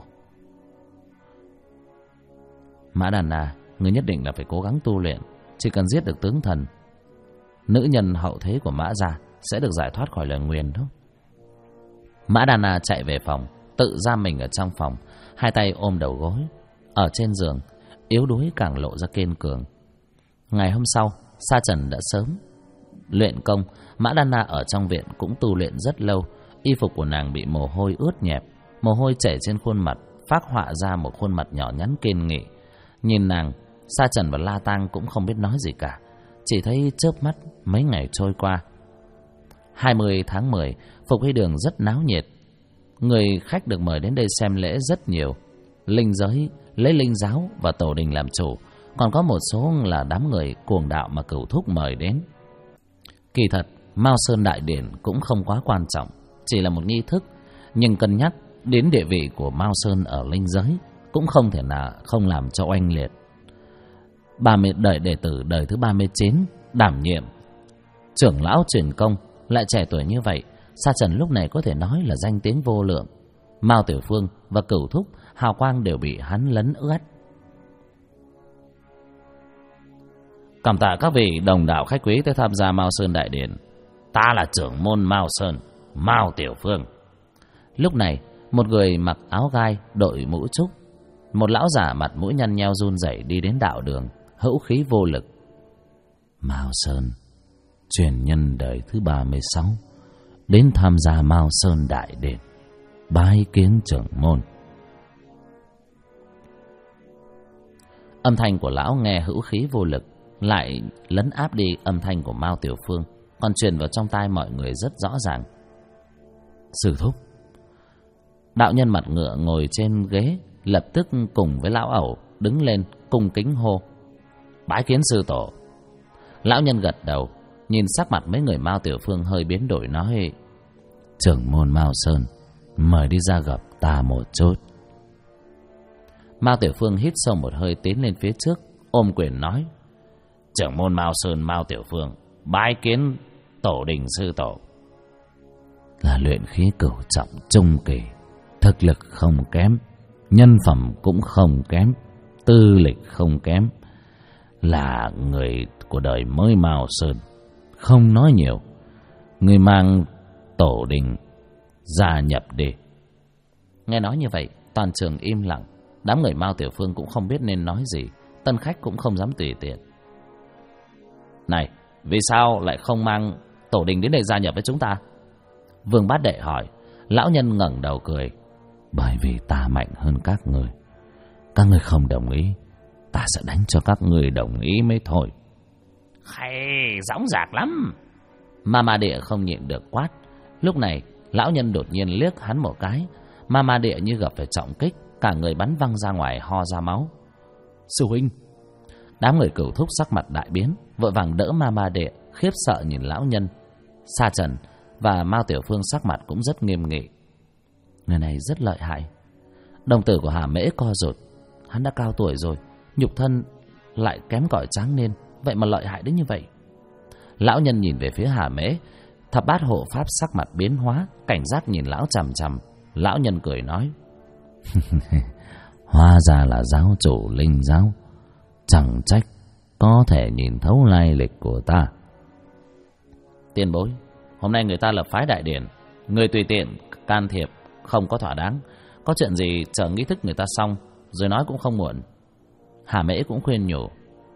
Mã Đàn Na, người nhất định là phải cố gắng tu luyện. Chỉ cần giết được tướng thần, nữ nhân hậu thế của Mã gia sẽ được giải thoát khỏi lời nguyền đó. Mã Đàn Na chạy về phòng, tự giam mình ở trong phòng, hai tay ôm đầu gối. Ở trên giường, yếu đuối càng lộ ra kiên cường. Ngày hôm sau, Sa Trần đã sớm luyện công. Mã Đàn Na ở trong viện cũng tu luyện rất lâu. Y phục của nàng bị mồ hôi ướt nhẹp, mồ hôi chảy trên khuôn mặt, phác họa ra một khuôn mặt nhỏ nhắn kiên nghị. Nhìn nàng, Sa Trần và La Tang cũng không biết nói gì cả, chỉ thấy chớp mắt mấy ngày trôi qua. 20 tháng 10, Phục Hy Đường rất náo nhiệt. Người khách được mời đến đây xem lễ rất nhiều. Linh giới lấy linh giáo và tổ đình làm chủ, còn có một số là đám người cuồng đạo mà Cửu Thúc mời đến. Kỳ thật, Mao Sơn Đại Điển cũng không quá quan trọng, chỉ là một nghi thức, nhưng cân nhắc đến địa vị của Mao Sơn ở linh giới, cũng không thể nào không làm cho oanh liệt. 30 đời đệ tử đời thứ 39 đảm nhiệm trưởng lão truyền công, lại trẻ tuổi như vậy, Sa Trần lúc này có thể nói là danh tiếng vô lượng. Mao Tiểu Phương và Cửu Thúc hào quang đều bị hắn lấn ướt. Cảm tạ các vị đồng đạo khách quý tới tham gia Mao Sơn Đại Điển. Ta là trưởng môn Mao Sơn, Mao Tiểu Phương. Lúc này, một người mặc áo gai, đội mũ trúc, một lão giả mặt mũi nhăn nheo run rẩy đi đến đạo đường, hữu khí vô lực. Mao Sơn, truyền nhân đời thứ 36, đến tham gia Mao Sơn Đại Điển, bái kiến trưởng môn. Âm thanh của lão nghe hữu khí vô lực, lại lấn áp đi âm thanh của Mao Tiểu Phương, còn truyền vào trong tai mọi người rất rõ ràng. Sư thúc. Đạo nhân mặt ngựa ngồi trên ghế lập tức cùng với lão ẩu đứng lên cung kính hô: bái kiến sư tổ. Lão nhân gật đầu, nhìn sắc mặt mấy người Mao Tiểu Phương hơi biến đổi, nói: trưởng môn Mao Sơn, mời đi ra gặp ta một chút. Mao Tiểu Phương hít sâu một hơi, tiến lên phía trước, ôm quyền nói: trưởng môn Mao Sơn Mao Tiểu Phương, bái kiến tổ đình sư tổ. Là luyện khí cửu trọng trung kỳ, thực lực không kém, nhân phẩm cũng không kém, tư lịch không kém, là người của đời mới Mao Sơn. Không nói nhiều, người mang tổ đình gia nhập đi. Nghe nói như vậy, toàn trường im lặng. Đám người Mao Tiểu Phương cũng không biết nên nói gì. Tân khách cũng không dám tùy tiện. Này, vì sao lại không mang tổ đình đến đây gia nhập với chúng ta? Vương Bát Đệ hỏi. Lão nhân ngẩng đầu cười. Bởi vì ta mạnh hơn các ngươi không đồng ý, ta sẽ đánh cho các ngươi đồng ý mới thôi. Hay, dõng dạc lắm. Mama Địa không nhịn được quát. Lúc này lão nhân đột nhiên liếc hắn một cái. Mama Địa như gặp phải trọng kích, cả người bắn văng ra ngoài, ho ra máu. Sư huynh! Đám người Cửu Thúc sắc mặt đại biến, vội vàng đỡ Mama Địa, khiếp sợ nhìn lão nhân. Sa Trần và Mao Tiểu Phương sắc mặt cũng rất nghiêm nghị. Người này rất lợi hại. Đồng tử của Hà Mễ co rụt. Hắn đã cao tuổi rồi, nhục thân lại kém cỏi tráng nên, vậy mà lợi hại đến như vậy. Lão nhân nhìn về phía Hà Mễ. Thập Bát Hộ Pháp sắc mặt biến hóa, cảnh giác nhìn lão chằm chằm. Lão nhân cười nói. Hóa ra là giáo chủ Linh giáo, chẳng trách có thể nhìn thấu lai lịch của ta. Tiền bối, hôm nay người ta lập phái đại điển, người tùy tiện can thiệp không có thỏa đáng. Có chuyện gì chờ nghi thức người ta xong rồi nói cũng không muộn. Hà Mễ cũng khuyên nhủ.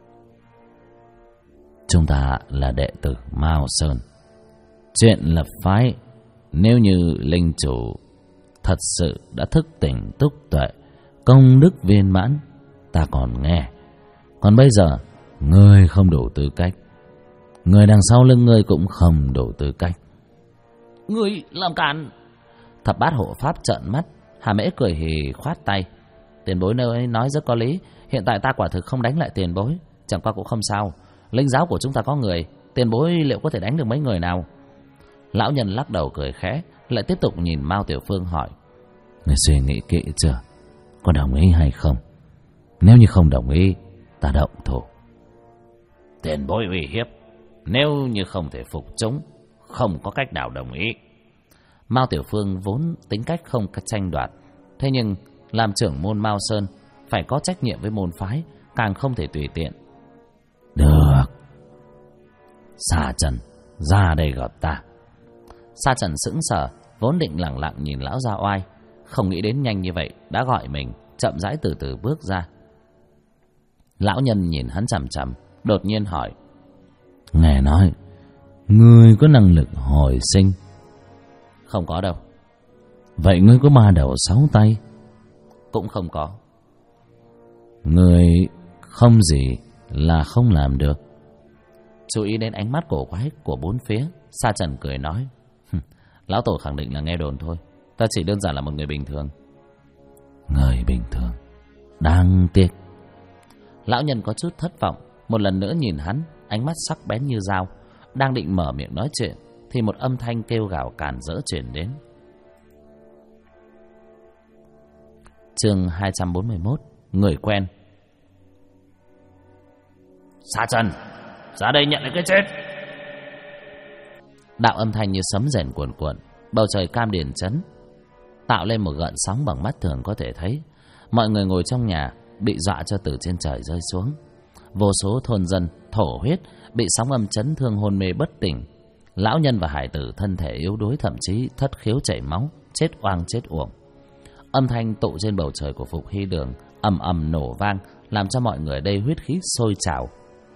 Chúng ta là đệ tử Mao Sơn. Chuyện lập phái, nếu như linh chủ thật sự đã thức tỉnh túc tuệ, công đức viên mãn, ta còn nghe. Còn bây giờ, ngươi không đủ tư cách. Người đằng sau lưng ngươi cũng không đủ tư cách. Ngươi làm cản! Thập Bát Hộ Pháp trợn mắt. Hà Mễ cười hì khoát tay. Tiền bối nơi nói rất có lý. Hiện tại ta quả thực không đánh lại tiền bối, chẳng qua cũng không sao. Linh giáo của chúng ta có người, tiền bối liệu có thể đánh được mấy người nào? Lão nhân lắc đầu cười khẽ, lại tiếp tục nhìn Mao Tiểu Phương hỏi. Người suy nghĩ kỹ chưa? Có đồng ý hay không? Nếu như không đồng ý, ta động thủ. Tiền bối uy hiếp, nếu như không thể phục chúng, không có cách nào đồng ý. Mao Tiểu Phương vốn tính cách không tranh đoạt, thế nhưng làm trưởng môn Mao Sơn phải có trách nhiệm với môn phái, càng không thể tùy tiện. Được. Sa Trần, ra đây gặp ta. Sa Trần sững sờ, vốn định lẳng lặng nhìn lão gia oai, không nghĩ đến nhanh như vậy đã gọi mình, chậm rãi từ từ bước ra. Lão nhân nhìn hắn chằm chằm, đột nhiên hỏi. Nghe nói ngươi có năng lực hồi sinh? Không có đâu. Vậy ngươi có 3 đầu 6 tay? Cũng không có. Ngươi không gì là không làm được. Chú ý đến ánh mắt cổ quái của bốn phía, Sa Trần cười nói. Lão tổ khẳng định là nghe đồn thôi, ta chỉ đơn giản là một người bình thường. Người bình thường? Đáng tiếc. Lão nhân có chút thất vọng, một lần nữa nhìn hắn, ánh mắt sắc bén như dao. Đang định mở miệng nói chuyện thì một âm thanh kêu gào càn rỡ truyền đến. Chương 241, người quen. Sa Trần, ra đây nhận lấy cái chết. Đạo âm thanh như sấm rền cuồn cuộn, bầu trời cam điền chấn, tạo lên một gợn sóng bằng mắt thường có thể thấy. Mọi người ngồi trong nhà bị dọa cho từ trên trời rơi xuống. Vô số thôn dân thổ huyết, bị sóng âm chấn thương hôn mê bất tỉnh. Lão nhân và hải tử thân thể yếu đuối, thậm chí thất khiếu chảy máu, chết oang chết uổng. Âm thanh tụ trên bầu trời của Phục Hy Đường ầm ầm nổ vang, làm cho mọi người ở đây huyết khí sôi trào.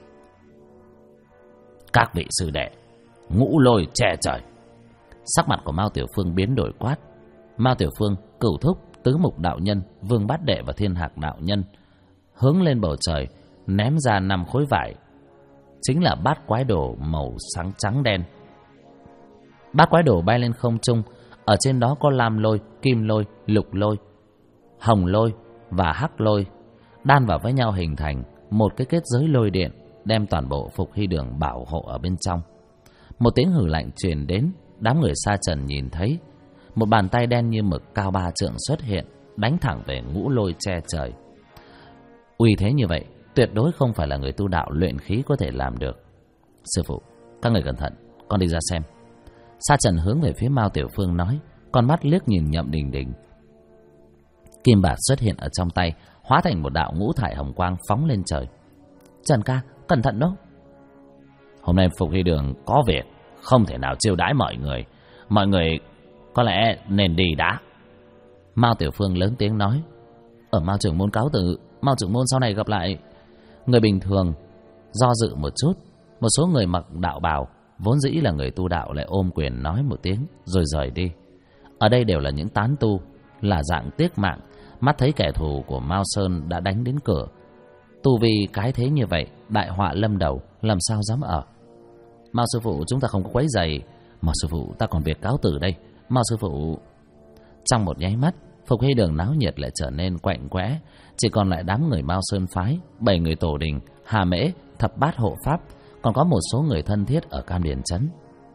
Các vị sư đệ, ngũ lôi che trời. Sắc mặt của Mao Tiểu Phương biến đổi quát. Mao Tiểu Phương, Cửu Thúc, Tứ Mục đạo nhân, Vương Bát Đệ và Thiên Hạc đạo nhân hướng lên bầu trời ném ra 5 khối vải, chính là bát quái đồ màu sáng trắng đen. Bát quái đồ bay lên không trung, ở trên đó có lam lôi, kim lôi, lục lôi, hồng lôi và hắc lôi đan vào với nhau hình thành một cái kết giới lôi điện, đem toàn bộ Phục Hy Đường bảo hộ ở bên trong. Một tiếng hử lạnh truyền đến, đám người Sa Trần nhìn thấy một bàn tay đen như mực cao 3 trượng xuất hiện, đánh thẳng về ngũ lôi che trời. Uy thế như vậy tuyệt đối không phải là người tu đạo luyện khí có thể làm được. Sư phụ, các người cẩn thận, con đi ra xem. Sa Trần hướng về phía Mao Tiểu Phương nói, con mắt liếc nhìn Nhậm Đình Đình. Kim bạt xuất hiện ở trong tay, hóa thành một đạo ngũ thải hồng quang phóng lên trời. Trần ca, cẩn thận đó. Hôm nay Phục Hy Đường có việc, không thể nào chiêu đãi mọi người. Mọi người có lẽ nên đi đã. Mao Tiểu Phương lớn tiếng nói: Ở Mao trưởng môn cáo từ, Mao trưởng môn sau này gặp lại. Người bình thường do dự một chút, một số người mặc đạo bào vốn dĩ là người tu đạo lại ôm quyền nói một tiếng rồi rời đi. Ở đây đều là những tán tu, là dạng tiếc mạng, mắt thấy kẻ thù của Mao Sơn đã đánh đến cửa. Tu vi cái thế như vậy, đại họa lâm đầu, làm sao dám ở. Mao sư phụ, chúng ta không có quấy rầy. Mao sư phụ, ta còn việc cáo từ đây. Mao sư phụ. Trong một nháy mắt, Phục Hy Đường náo nhiệt lại trở nên quạnh quẽ, chỉ còn lại đám người Mao Sơn phái, 7 người tổ đình, Hà Mễ, Thập Bát hộ pháp, còn có một số người thân thiết ở Cam Điền trấn.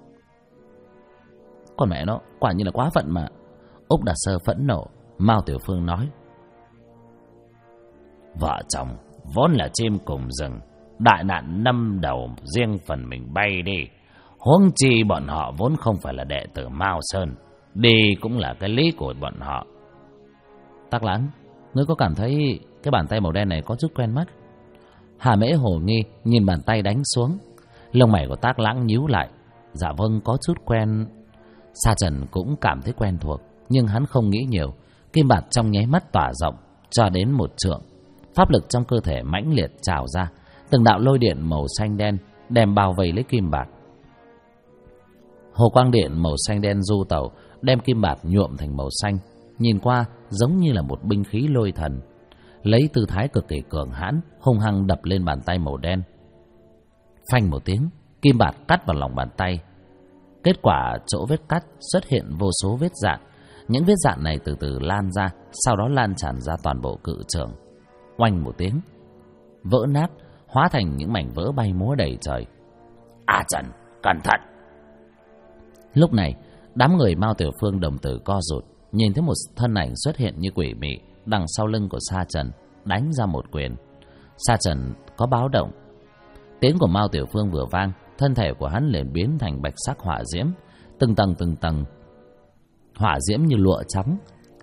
Con mẹ nó, quả nhiên là quá phận mà. Úc Đạt Sơ phẫn nộ. Mao Tiểu Phương nói: Vợ chồng vốn là chim cùng rừng, đại nạn năm đầu riêng phần mình bay đi. Huống chi bọn họ vốn không phải là đệ tử Mao Sơn, đi cũng là cái lý của bọn họ. Tắc Lãng, ngươi có cảm thấy cái bàn tay màu đen này có chút quen mắt? Hà Mễ hồ nghi nhìn bàn tay đánh xuống. Lông mày của Tắc Lãng nhíu lại. Dạ vâng, có chút quen. Sa Trần cũng cảm thấy quen thuộc, nhưng hắn không nghĩ nhiều. Kim bạt trong nháy mắt tỏa rộng cho đến 1 trượng. Pháp lực trong cơ thể mãnh liệt trào ra, từng đạo lôi điện màu xanh đen đem bao vây lấy kim bạt. Hồ quang điện màu xanh đen du tẩu, đem kim bạt nhuộm thành màu xanh, nhìn qua giống như là một binh khí lôi thần. Lấy tư thái cực kỳ cường hãn, hung hăng đập lên bàn tay màu đen. Phanh một tiếng, kim bạt cắt vào lòng bàn tay. Kết quả chỗ vết cắt xuất hiện vô số vết dạn. Những vết dạn này từ từ lan ra, sau đó lan tràn ra toàn bộ cự trường. Oanh một tiếng, vỡ nát, hóa thành những mảnh vỡ bay múa đầy trời. A Trần, cẩn thận! Lúc này, đám người Mao Tiểu Phương đồng tử co rụt, nhìn thấy một thân ảnh xuất hiện như quỷ mị đằng sau lưng của Sa Trần, đánh ra một quyền. Sa Trần có báo động. Tiếng của Mao Tiểu Phương vừa vang, thân thể của hắn liền biến thành bạch sắc hỏa diễm, từng tầng hỏa diễm như lụa trắng.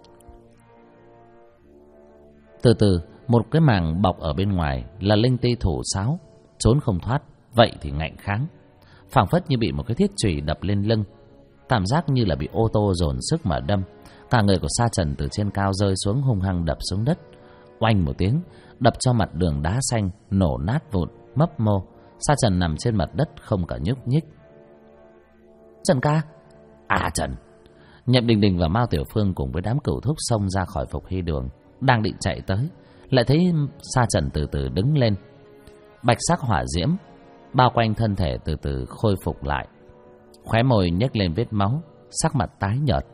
Từ từ, một cái màng bọc ở bên ngoài là linh ti thủ sáo, trốn không thoát, vậy thì ngạnh kháng. Phảng phất như bị một cái thiết chùy đập lên lưng, cảm giác như là bị ô tô dồn sức mà đâm. Cả người của Sa Trần từ trên cao rơi xuống, hung hăng đập xuống đất. Oanh một tiếng, đập cho mặt đường đá xanh nổ nát vụn, mấp mô. Sa Trần nằm trên mặt đất không cả nhúc nhích. Trần ca! À Trần! Nhậm Đình Đình và Mao Tiểu Phương cùng với đám cửu thúc xông ra khỏi Phục Hy Đường, đang định chạy tới, lại thấy Sa Trần từ từ đứng lên. Bạch sắc hỏa diễm bao quanh thân thể từ từ khôi phục lại, khóe môi nhếch lên vết máu, sắc mặt tái nhợt.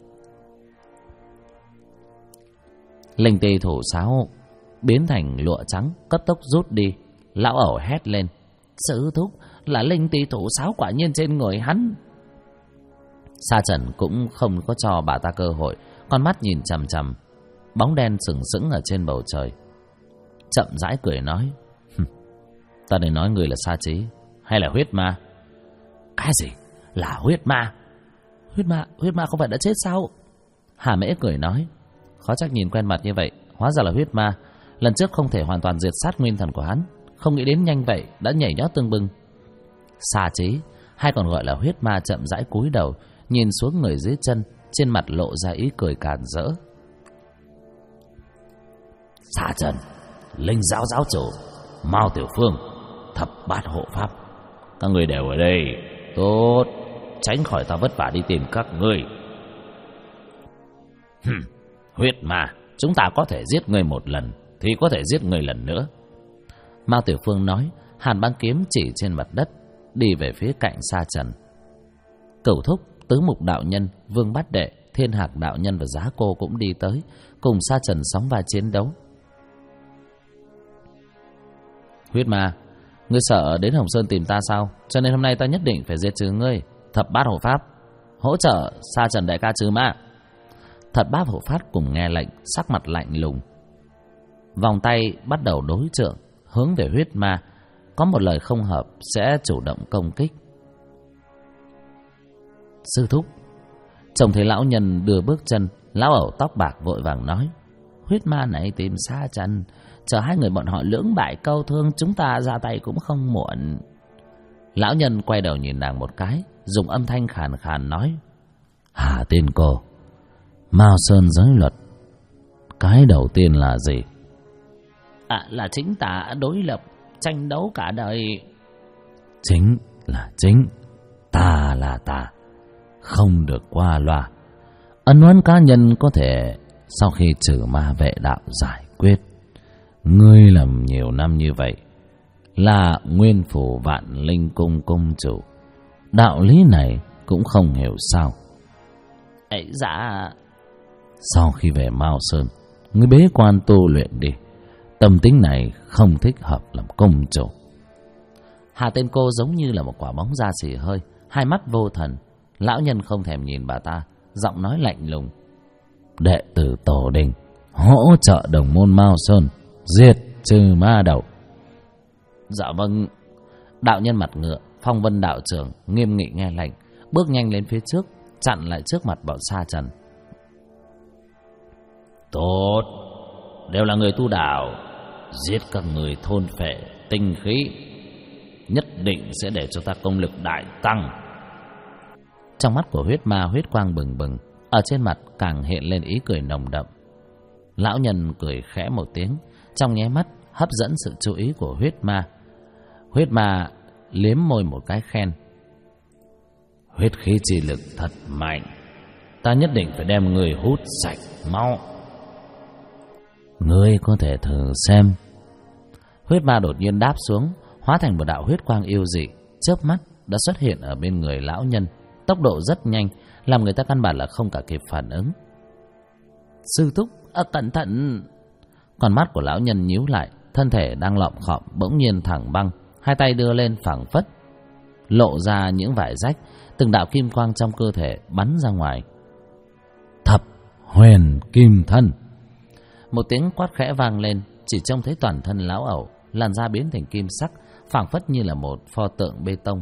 Linh ti thủ sáo biến thành lụa trắng, cấp tốc rút đi. Lão ẩu hét lên: Sư thúc, là linh ti thủ sáo quả nhiên trên người hắn. Sa Trần cũng không có cho bà ta cơ hội, con mắt nhìn chằm chằm bóng đen sừng sững ở trên bầu trời, chậm rãi cười nói: Ta để nói người là Sa Chí hay là huyết ma? Cái gì là huyết ma? Huyết ma không phải đã chết sao? Hà Mễ cười nói: Khó trách nhìn quen mặt như vậy, hóa ra là huyết ma. Lần trước không thể hoàn toàn diệt sát nguyên thần của hắn, không nghĩ đến nhanh vậy đã nhảy nhót tưng bừng. Sa Chí, hay còn gọi là huyết ma, chậm rãi cúi đầu nhìn xuống người dưới chân, trên mặt lộ ra ý cười càn rỡ. Sa Trần, Linh giáo giáo chủ, Mao Tiểu Phương, Thập Bát hộ pháp, các người đều ở đây. Tốt, tránh khỏi ta vất vả đi tìm các ngươi. Huyết ma, chúng ta có thể giết người một lần thì có thể giết người lần nữa. Mao Tiểu Phương nói, hàn băng kiếm chỉ trên mặt đất, đi về phía cạnh Sa Trần. Cửu thúc, Tứ Mục đạo nhân, Vương Bát Đệ, Thiên Hạc đạo nhân và Giá Cô cũng đi tới, cùng Sa Trần sóng vai chiến đấu. Huyết ma, ngươi sợ đến Hồng Sơn tìm ta sao? Cho nên hôm nay ta nhất định phải diệt trừ ngươi. Thập Bát hộ pháp, hỗ trợ Sa Trần đại ca trừ ma. Thập Bát hộ pháp cùng nghe lệnh, sắc mặt lạnh lùng, vòng tay bắt đầu đối trượng hướng về huyết ma. Có một lời không hợp sẽ chủ động công kích. Sư thúc, trông thấy lão nhân đưa bước chân, lão ẩu tóc bạc vội vàng nói: Huyết ma này tìm Sa Trần, chờ hai người bọn họ lưỡng bại câu thương, chúng ta ra tay cũng không muộn. Lão nhân quay đầu nhìn nàng một cái, dùng âm thanh khàn khàn nói: Hà tiên cô, Mao Sơn giới luật, cái đầu tiên là gì? Là chính tà đối lập, tranh đấu cả đời. Chính là chính, tà là tà, không được qua loa. Ân oán cá nhân có thể sau khi trừ ma vệ đạo giải quyết. Ngươi làm nhiều năm như vậy, là Nguyên Phủ Vạn Linh Cung cung chủ, đạo lý này cũng không hiểu sao. Dạ. Sau khi về Mao Sơn, ngươi bế quan tu luyện đi. Tâm tính này không thích hợp làm công chủ. Hà tên cô giống như là một quả bóng da xì hơi, hai mắt vô thần. Lão nhân không thèm nhìn bà ta, giọng nói lạnh lùng. Đệ tử tổ đình hỗ trợ đồng môn Mao Sơn diệt trừ ma đầu. Dạ vâng. Đạo nhân mặt ngựa, Phong Vân đạo trưởng nghiêm nghị nghe lệnh, bước nhanh lên phía trước, chặn lại trước mặt bọn Sa Trần. Tốt, đều là người tu đạo, giết các người thôn phệ tinh khí, nhất định sẽ để cho ta công lực đại tăng. Trong mắt của huyết ma huyết quang bừng bừng, ở trên mặt càng hiện lên ý cười nồng đậm. Lão nhân cười khẽ một tiếng, trong nháy mắt hấp dẫn sự chú ý của huyết ma. Huyết ma liếm môi một cái khen. Huyết khí chi lực thật mạnh, ta nhất định phải đem người hút sạch mau. Ngươi có thể thử xem. Huyết ma đột nhiên đáp xuống, hóa thành một đạo huyết quang yêu dị, chớp mắt đã xuất hiện ở bên người lão nhân, tốc độ rất nhanh, làm người ta căn bản là không cả kịp phản ứng. Sư thúc, cẩn thận! Con mắt của lão nhân nhíu lại, thân thể đang lọm khọm bỗng nhiên thẳng băng, hai tay đưa lên phảng phất, lộ ra những vải rách, từng đạo kim quang trong cơ thể bắn ra ngoài. Thập huyền kim thân! Một tiếng quát khẽ vang lên, chỉ trông thấy toàn thân lão ẩu, làn da biến thành kim sắc, phảng phất như là một pho tượng bê tông.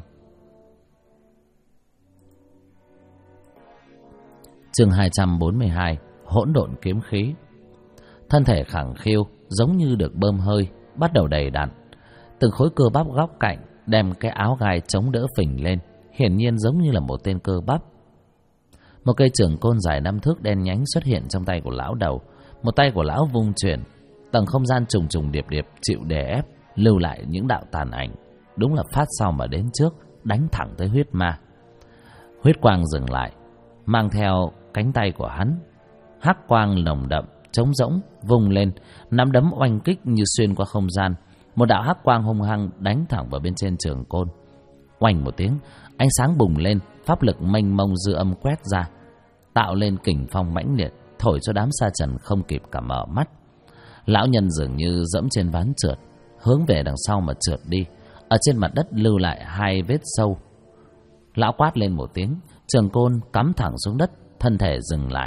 Chương 242: Hỗn độn kiếm khí. Thân thể khẳng khiu giống như được bơm hơi, bắt đầu đầy đặn. Từng khối cơ bắp góc cạnh đem cái áo gai chống đỡ phình lên, hiển nhiên giống như là một tên cơ bắp. Một cây trường côn dài 5 thước đen nhánh xuất hiện trong tay của lão đầu. Một tay của lão vung chuyển, tầng không gian trùng trùng điệp điệp chịu đè ép, lưu lại những đạo tàn ảnh. Đúng là phát sau mà đến trước, đánh thẳng tới huyết ma. Huyết quang dừng lại, mang theo cánh tay của hắn, hắc quang nồng đậm trống rỗng vung lên, nắm đấm oanh kích như xuyên qua không gian. Một đạo hắc quang hung hăng đánh thẳng vào bên trên trường côn. Oanh một tiếng, ánh sáng bùng lên, pháp lực mênh mông dư âm quét ra, tạo lên kình phong mãnh liệt, thổi cho đám Sa Trần không kịp cả mở mắt. Lão nhân dường như dẫm trên ván trượt, hướng về đằng sau mà trượt đi, ở trên mặt đất lưu lại hai vết sâu. Lão quát lên một tiếng, trường côn cắm thẳng xuống đất, thân thể dừng lại.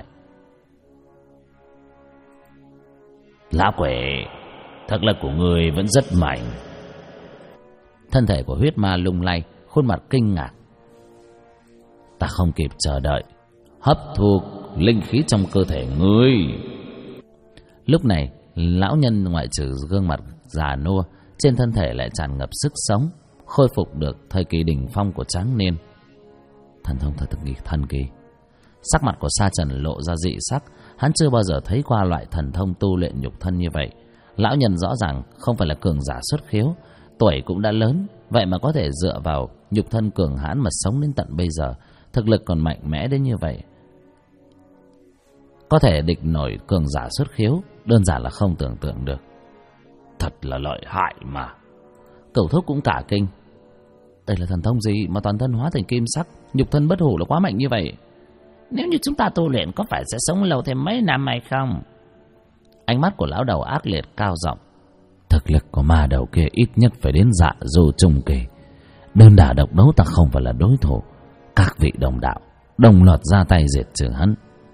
Lão quỷ, thực lực của người vẫn rất mạnh. Thân thể của huyết ma lung lay, khuôn mặt kinh ngạc. Ta không kịp chờ đợi, hấp thu linh khí trong cơ thể ngươi. Lúc này, lão nhân ngoại trừ gương mặt già nua, trên thân thể lại tràn ngập sức sống, khôi phục được thời kỳ đỉnh phong của tráng niên. Thần thông thật thần kỳ. Sắc mặt của Sa Trần lộ ra dị sắc, hắn chưa bao giờ thấy qua loại thần thông tu luyện nhục thân như vậy. Lão nhân rõ ràng không phải là cường giả xuất khiếu, tuổi cũng đã lớn, vậy mà có thể dựa vào nhục thân cường hãn mà sống đến tận bây giờ, thực lực còn mạnh mẽ đến như vậy. Có thể địch nổi cường giả xuất khiếu, đơn giản là không tưởng tượng được. Thật là lợi hại mà. Cửu Thúc cũng cả kinh. Đây là thần thông gì mà toàn thân hóa thành kim sắc, nhục thân bất hủ là quá mạnh như vậy? Nếu như chúng ta tu luyện có phải sẽ sống lâu thêm mấy năm hay không? Ánh mắt của lão đầu ác liệt cao giọng. Thực lực của ma đầu kia ít nhất phải đến dạ du trung kỳ. Đơn đả độc đấu ta không phải là đối thủ. Các vị đồng đạo đồng loạt ra tay diệt trừ hắn.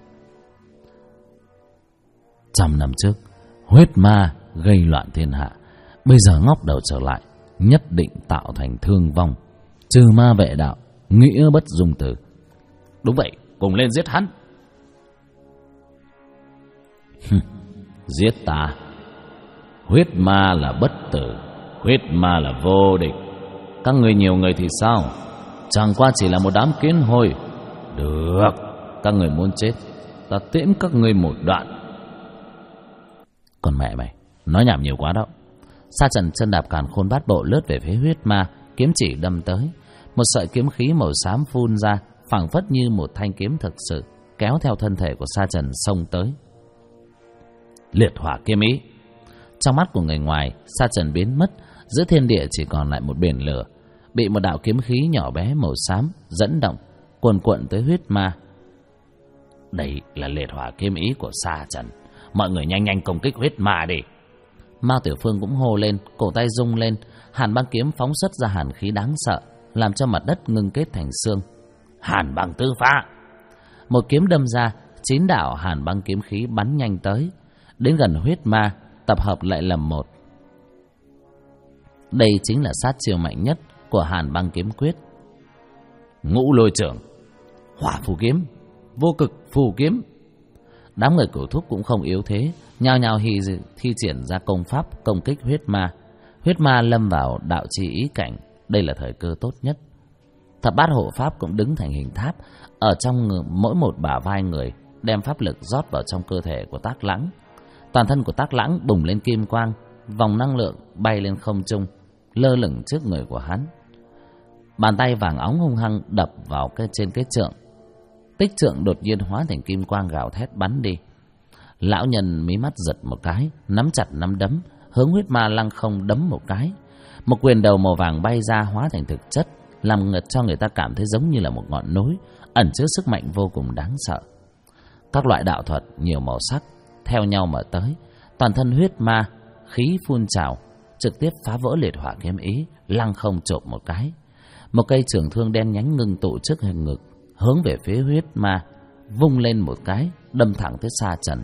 100 năm trước, huyết ma gây loạn thiên hạ, bây giờ ngóc đầu trở lại, nhất định tạo thành thương vong. Trừ ma vệ đạo, nghĩa bất dung từ. Đúng vậy, cùng lên giết hắn. Giết ta? Huyết ma là bất tử, huyết ma là vô địch. Các người nhiều người thì sao? Chẳng qua chỉ là một đám kiến hôi. Được, các người muốn chết, ta tiễn các ngươi một đoạn. Còn mẹ mày, nói nhảm nhiều quá đó. Sa Trần chân đạp càn khôn bát bộ lướt về phía huyết ma, kiếm chỉ đâm tới. Một sợi kiếm khí màu xám phun ra, phảng phất như một thanh kiếm thực sự, kéo theo thân thể của Sa Trần xông tới. Liệt hỏa kiếm ý. Trong mắt của người ngoài, Sa Trần biến mất, giữa thiên địa chỉ còn lại một biển lửa, bị một đạo kiếm khí nhỏ bé màu xám dẫn động, cuồn cuộn tới huyết ma. Đây là liệt hỏa kiếm ý của Sa Trần, mọi người nhanh nhanh công kích huyết ma đi. Mao Tiểu Phương cũng hô lên, cổ tay rung lên, hàn băng kiếm phóng xuất ra hàn khí đáng sợ, làm cho mặt đất ngưng kết thành xương. Hàn băng tứ phá. Một kiếm đâm ra, 9 đạo hàn băng kiếm khí bắn nhanh tới, đến gần huyết ma, tập hợp lại làm một. Đây chính là sát chiêu mạnh nhất của hàn băng kiếm quyết. Ngũ lôi trưởng, hỏa phù kiếm, vô cực phù kiếm. Đám người Cửu Thúc cũng không yếu thế, nhao nhao thi triển ra công pháp công kích huyết ma. Huyết ma lâm vào đạo chi ý cảnh, đây là thời cơ tốt nhất. Thập bát hộ pháp cũng đứng thành hình tháp, ở trong mỗi một bả vai người, đem pháp lực rót vào trong cơ thể của Tác Lãng. Toàn thân của Tác Lãng bùng lên kim quang, vòng năng lượng bay lên không trung, lơ lửng trước người của hắn. Bàn tay vàng óng hung hăng đập vào trên cái trượng. Tích trượng đột nhiên hóa thành kim quang gào thét bắn đi. Lão nhân mí mắt giật một cái, nắm chặt nắm đấm, hướng huyết ma lăng không đấm một cái. Một quyền đầu màu vàng bay ra hóa thành thực chất, làm cho người ta cảm thấy giống như là một ngọn núi, ẩn chứa sức mạnh vô cùng đáng sợ. Các loại đạo thuật nhiều màu sắc theo nhau mà tới, toàn thân huyết ma khí phun trào, trực tiếp phá vỡ liệt hỏa kiếm ý, lăng không chộp một cái. Một cây trường thương đen nhánh ngưng tụ trước hình ngực, hướng về phía huyết ma, vung lên một cái, đâm thẳng tới Sa Trần.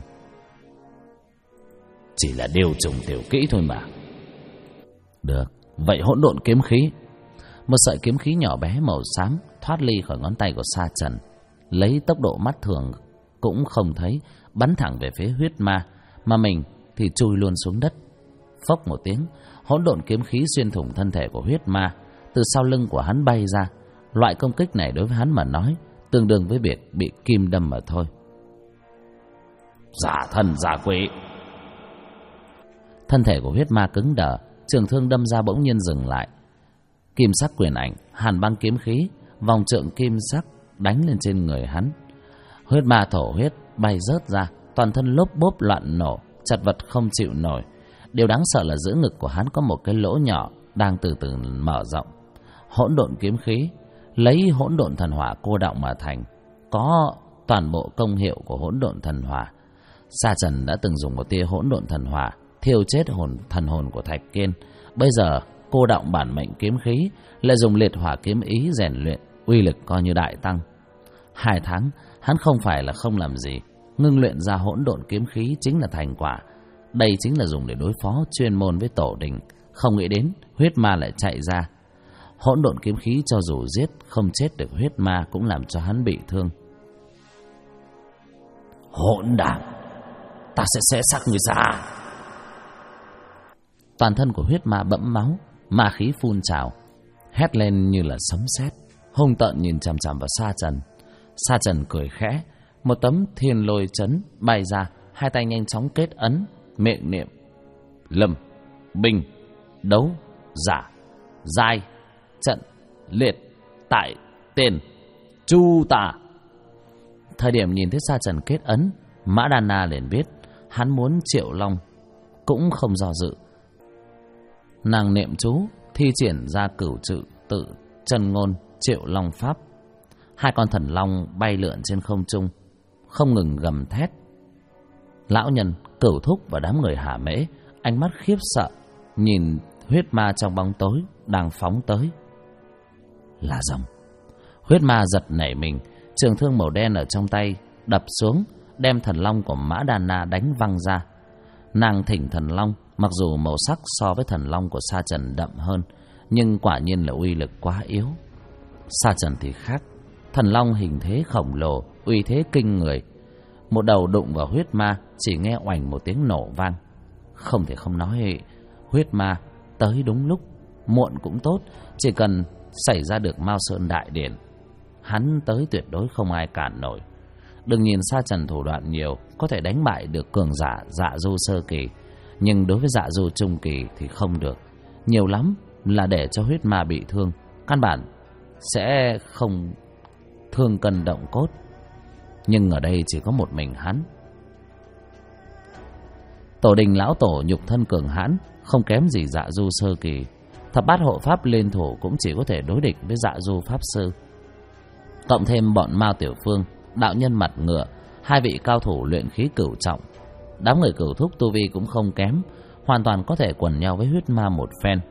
Chỉ là điều trùng tiểu kỹ thôi mà. Được, vậy hỗn độn kiếm khí. Một sợi kiếm khí nhỏ bé màu xám thoát ly khỏi ngón tay của Sa Trần, lấy tốc độ mắt thường cũng không thấy, bắn thẳng về phía huyết ma, mà mình thì chui luôn xuống đất. Phốc một tiếng, hỗn độn kiếm khí xuyên thủng thân thể của huyết ma, từ sau lưng của hắn bay ra. Loại công kích này đối với hắn mà nói tương đương với việc bị kim đâm mà thôi. Giả thần giả quỷ. Thân thể của huyết ma cứng đờ, trường thương đâm ra bỗng nhiên dừng lại. Kim sắc quyền ảnh, hàn băng kiếm khí, vòng trượng kim sắc đánh lên trên người hắn. Huyết ma thổ huyết bay rớt ra, toàn thân lốp bốp loạn nổ, chật vật không chịu nổi. Điều đáng sợ là giữa ngực của hắn có một cái lỗ nhỏ đang từ từ mở rộng. Hỗn độn kiếm khí lấy hỗn độn thần hỏa cô đọng mà thành, có toàn bộ công hiệu của hỗn độn thần hỏa. Sa Trần đã từng dùng một tia hỗn độn thần hỏa thiêu chết thần hồn của Thạch Kiên, bây giờ cô đọng bản mệnh kiếm khí, lại dùng liệt hỏa kiếm ý rèn luyện, uy lực coi như đại tăng. 2 tháng, hắn không phải là không làm gì, ngưng luyện ra hỗn độn kiếm khí chính là thành quả. Đây chính là dùng để đối phó chuyên môn với tổ đình, không nghĩ đến huyết ma lại chạy ra. Hỗn độn kiếm khí cho dù giết không chết được huyết ma cũng làm cho hắn bị thương. Hỗn đản, ta sẽ xé xác người ra. Toàn thân của huyết ma bẫm máu, ma khí phun trào, hét lên như là sấm sét, hung tợn nhìn chằm chằm vào Sa Trần. Sa Trần cười khẽ, một tấm thiên lôi chấn bay ra, hai tay nhanh chóng kết ấn, miệng niệm: Lâm, binh, đấu, giả, giai, trận, liệt, tại, tên, chu tà. Thời điểm nhìn thấy Sa Trần kết ấn, Mã Đan Na liền biết hắn muốn Triệu Long, cũng không do dự. Nàng niệm chú, thi triển ra cửu trự tự chân ngôn Triệu Long pháp. 2 con thần long bay lượn trên không trung, không ngừng gầm thét. Lão nhân, Cửu Thúc và đám người Hà Mễ ánh mắt khiếp sợ nhìn huyết ma trong bóng tối đang phóng tới. Là rồng. Huyết ma giật nảy mình, trường thương màu đen ở trong tay đập xuống, đem thần long của Mã Đan Na đánh văng ra. Nàng thỉnh thần long, mặc dù màu sắc so với thần long của Sa Trần đậm hơn, nhưng quả nhiên là uy lực quá yếu. Sa Trần thì khác, thần long hình thế khổng lồ, uy thế kinh người. Một đầu đụng vào huyết ma, chỉ nghe oành một tiếng nổ vang. Không thể không nói, huyết ma tới đúng lúc, muộn cũng tốt, chỉ cần xảy ra được Mao Sơn Đại Điển, hắn tới tuyệt đối không ai cản nổi. Đừng nhìn Sa Trần thủ đoạn nhiều, có thể đánh bại được cường giả Dạ Du sơ kỳ, nhưng đối với Dạ Du trung kỳ thì không được. Nhiều lắm là để cho huyết ma bị thương, căn bản sẽ không thương cân động cốt. Nhưng ở đây chỉ có một mình hắn. Tổ đình lão tổ nhục thân cường hãn, không kém gì Dạ Du sơ kỳ. Thập bát hộ pháp liên thủ cũng chỉ có thể đối địch với Dạ Du pháp sư. Cộng thêm bọn Mao Tiểu Phương, đạo nhân mặt ngựa, hai vị cao thủ luyện khí cửu trọng. Đám người Cửu Thúc tu vi cũng không kém, hoàn toàn có thể quần nhau với huyết ma một phen.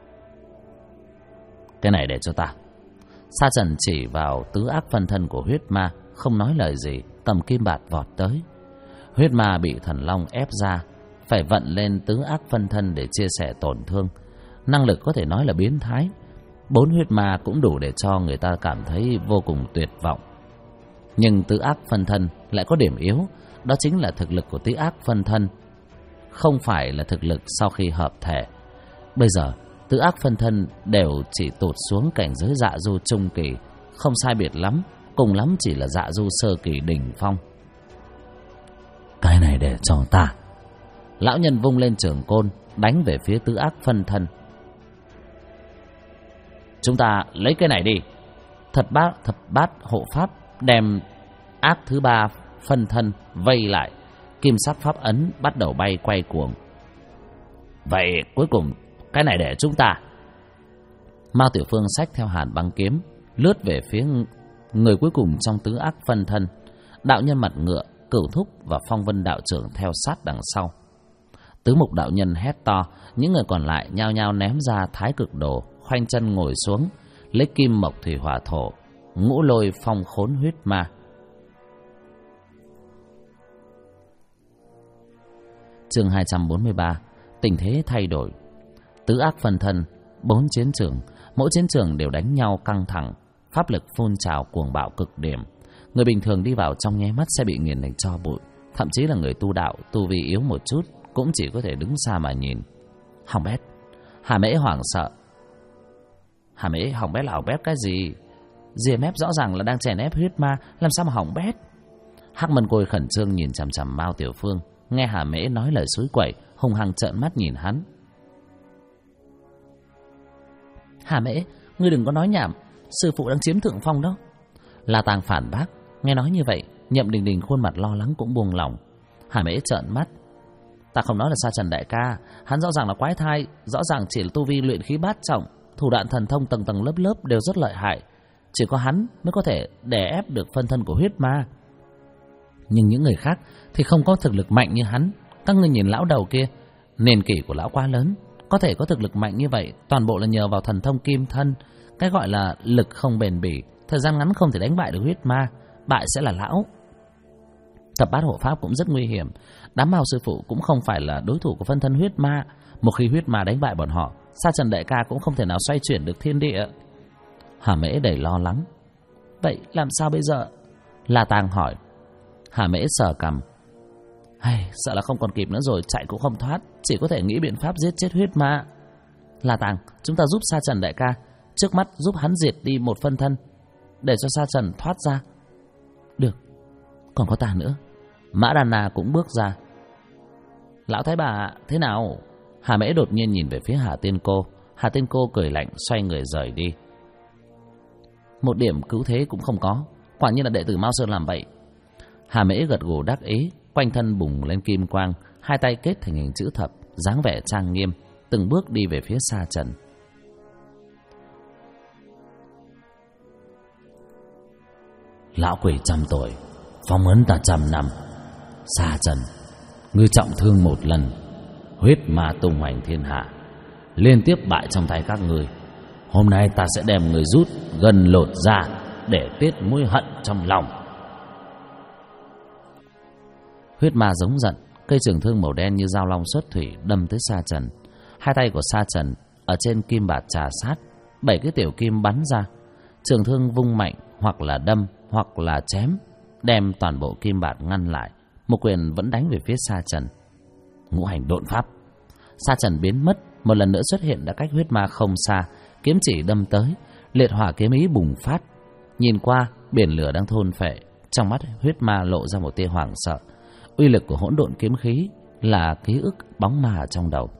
Cái này để cho ta. Sa Trần chỉ vào tứ ác phân thân của huyết ma, không nói lời gì, cầm kim bạt vọt tới. Huyết ma bị thần long ép ra, phải vận lên tứ ác phân thân để chia sẻ tổn thương. Năng lực có thể nói là biến thái. 4 huyết ma cũng đủ để cho người ta cảm thấy vô cùng tuyệt vọng. Nhưng tứ ác phân thân lại có điểm yếu, đó chính là thực lực của tứ ác phân thân không phải là thực lực sau khi hợp thể. Bây giờ tứ ác phân thân đều chỉ tụt xuống cảnh giới Dạ Du trung kỳ, không sai biệt lắm, cùng lắm chỉ là Dạ Du sơ kỳ đỉnh phong. Cái này để cho ta. Lão nhân vung lên trường côn, đánh về phía tứ ác phân thân. Chúng ta lấy cái này đi. Thập bát hộ pháp đem ác thứ ba phân thân vây lại, kim sắc pháp ấn bắt đầu bay quay cuồng. Vậy cuối cùng cái này để chúng ta. Mao Tiểu Phương xách theo hàn băng kiếm, lướt về phía người cuối cùng trong tứ ác phân thân. Đạo nhân mặt ngựa, Cửu Thúc và Phong Vân đạo trưởng theo sát đằng sau. Tứ mục đạo nhân hét to, những người còn lại nhao nhao ném ra thái cực đồ, khoanh chân ngồi xuống, lấy kim mộc thủy hỏa thổ, ngũ lôi phong khốn huyết ma. Chương 243, tình thế thay đổi. Tứ ác phân thân, 4 chiến trường, mỗi chiến trường đều đánh nhau căng thẳng, pháp lực phun trào cuồng bạo cực điểm. Người bình thường đi vào trong nháy mắt sẽ bị nghiền thành tro bụi, thậm chí là người tu đạo, tu vi yếu một chút cũng chỉ có thể đứng xa mà nhìn. Hỏng bét. Hà Mễ hoảng sợ. Hà Mễ, hỏng bét là hỏng bét cái gì? Diềm ép rõ ràng là đang chèn ép huyết ma, làm sao mà hỏng bét? Hắc Mân Côi khẩn trương nhìn chằm chằm Mao Tiểu Phương, nghe Hà Mễ nói lời suối quẩy, hung hăng trợn mắt nhìn hắn. Hà Mễ, ngươi đừng có nói nhảm, sư phụ đang chiếm thượng phong đó. La Tàng phản bác. Nghe nói như vậy, Nhậm Đình Đình khuôn mặt lo lắng cũng buông lỏng. Hà Mễ trợn mắt. Ta không nói là Sa Trần đại ca, hắn rõ ràng là quái thai, rõ ràng chỉ là tu vi luyện khí bát trọng, thủ đoạn thần thông tầng tầng lớp lớp đều rất lợi hại, chỉ có hắn mới có thể đè ép được phân thân của huyết ma. Nhưng những người khác thì không có thực lực mạnh như hắn. Các ngươi nhìn lão đầu kia, niên kỷ của lão quá lớn, có thể có thực lực mạnh như vậy toàn bộ là nhờ vào thần thông kim thân. Cái gọi là lực không bền bỉ, thời gian ngắn không thể đánh bại được huyết ma, bại sẽ là lão. Thập bát hộ pháp cũng rất nguy hiểm, đám Mao sư phụ cũng không phải là đối thủ của phân thân huyết ma. Một khi huyết ma đánh bại bọn họ, Sa Trần đại ca cũng không thể nào xoay chuyển được thiên địa. Hà Mễ đầy lo lắng. Vậy làm sao bây giờ? La Tàng hỏi. Hà Mễ sờ cằm. Sợ là không còn kịp nữa rồi, chạy cũng không thoát, chỉ có thể nghĩ biện pháp giết chết huyết ma. La Tàng, chúng ta giúp Sa Trần đại ca, trước mắt giúp hắn diệt đi một phân thân, để cho Sa Trần thoát ra. Được, còn có ta nữa. Mã Đàn Na cũng bước ra. Lão thái bà, thế nào? Hà Mễ đột nhiên nhìn về phía Hà Tiên Cô. Hà Tiên Cô cười lạnh, xoay người rời đi. Một điểm cứu thế cũng không có, quả nhiên là đệ tử Mao Sơn làm vậy. Hà Mễ gật gù đắc ý, quanh thân bùng lên kim quang, hai tay kết thành hình chữ thập, dáng vẻ trang nghiêm, từng bước đi về phía Sa Trần. Lão quỷ 100 tuổi, phong ấn ta 100 năm. Sa Trần, ngươi trọng thương một lần, huyết ma tung hoành thiên hạ, liên tiếp bại trong tay các ngươi. Hôm nay ta sẽ đem người rút gần lột ra để tiết mối hận trong lòng. Huyết ma giống giận, cây trường thương màu đen như dao long xuất thủy đâm tới Sa Trần. Hai tay của Sa Trần ở trên kim bạt trà sát, 7 cái tiểu kim bắn ra. Trường thương vung mạnh, hoặc là đâm hoặc là chém, đem toàn bộ kim bạt ngăn lại. Một quyền vẫn đánh về phía Sa Trần. Ngũ hành độn pháp. Sa Trần biến mất, một lần nữa xuất hiện đã cách huyết ma không xa, kiếm chỉ đâm tới, liệt hỏa kiếm ý bùng phát. Nhìn qua, biển lửa đang thôn phệ, Trong mắt huyết ma lộ ra một tia hoảng sợ. Uy lực của hỗn độn kiếm khí là ký ức bóng ma ở trong đầu.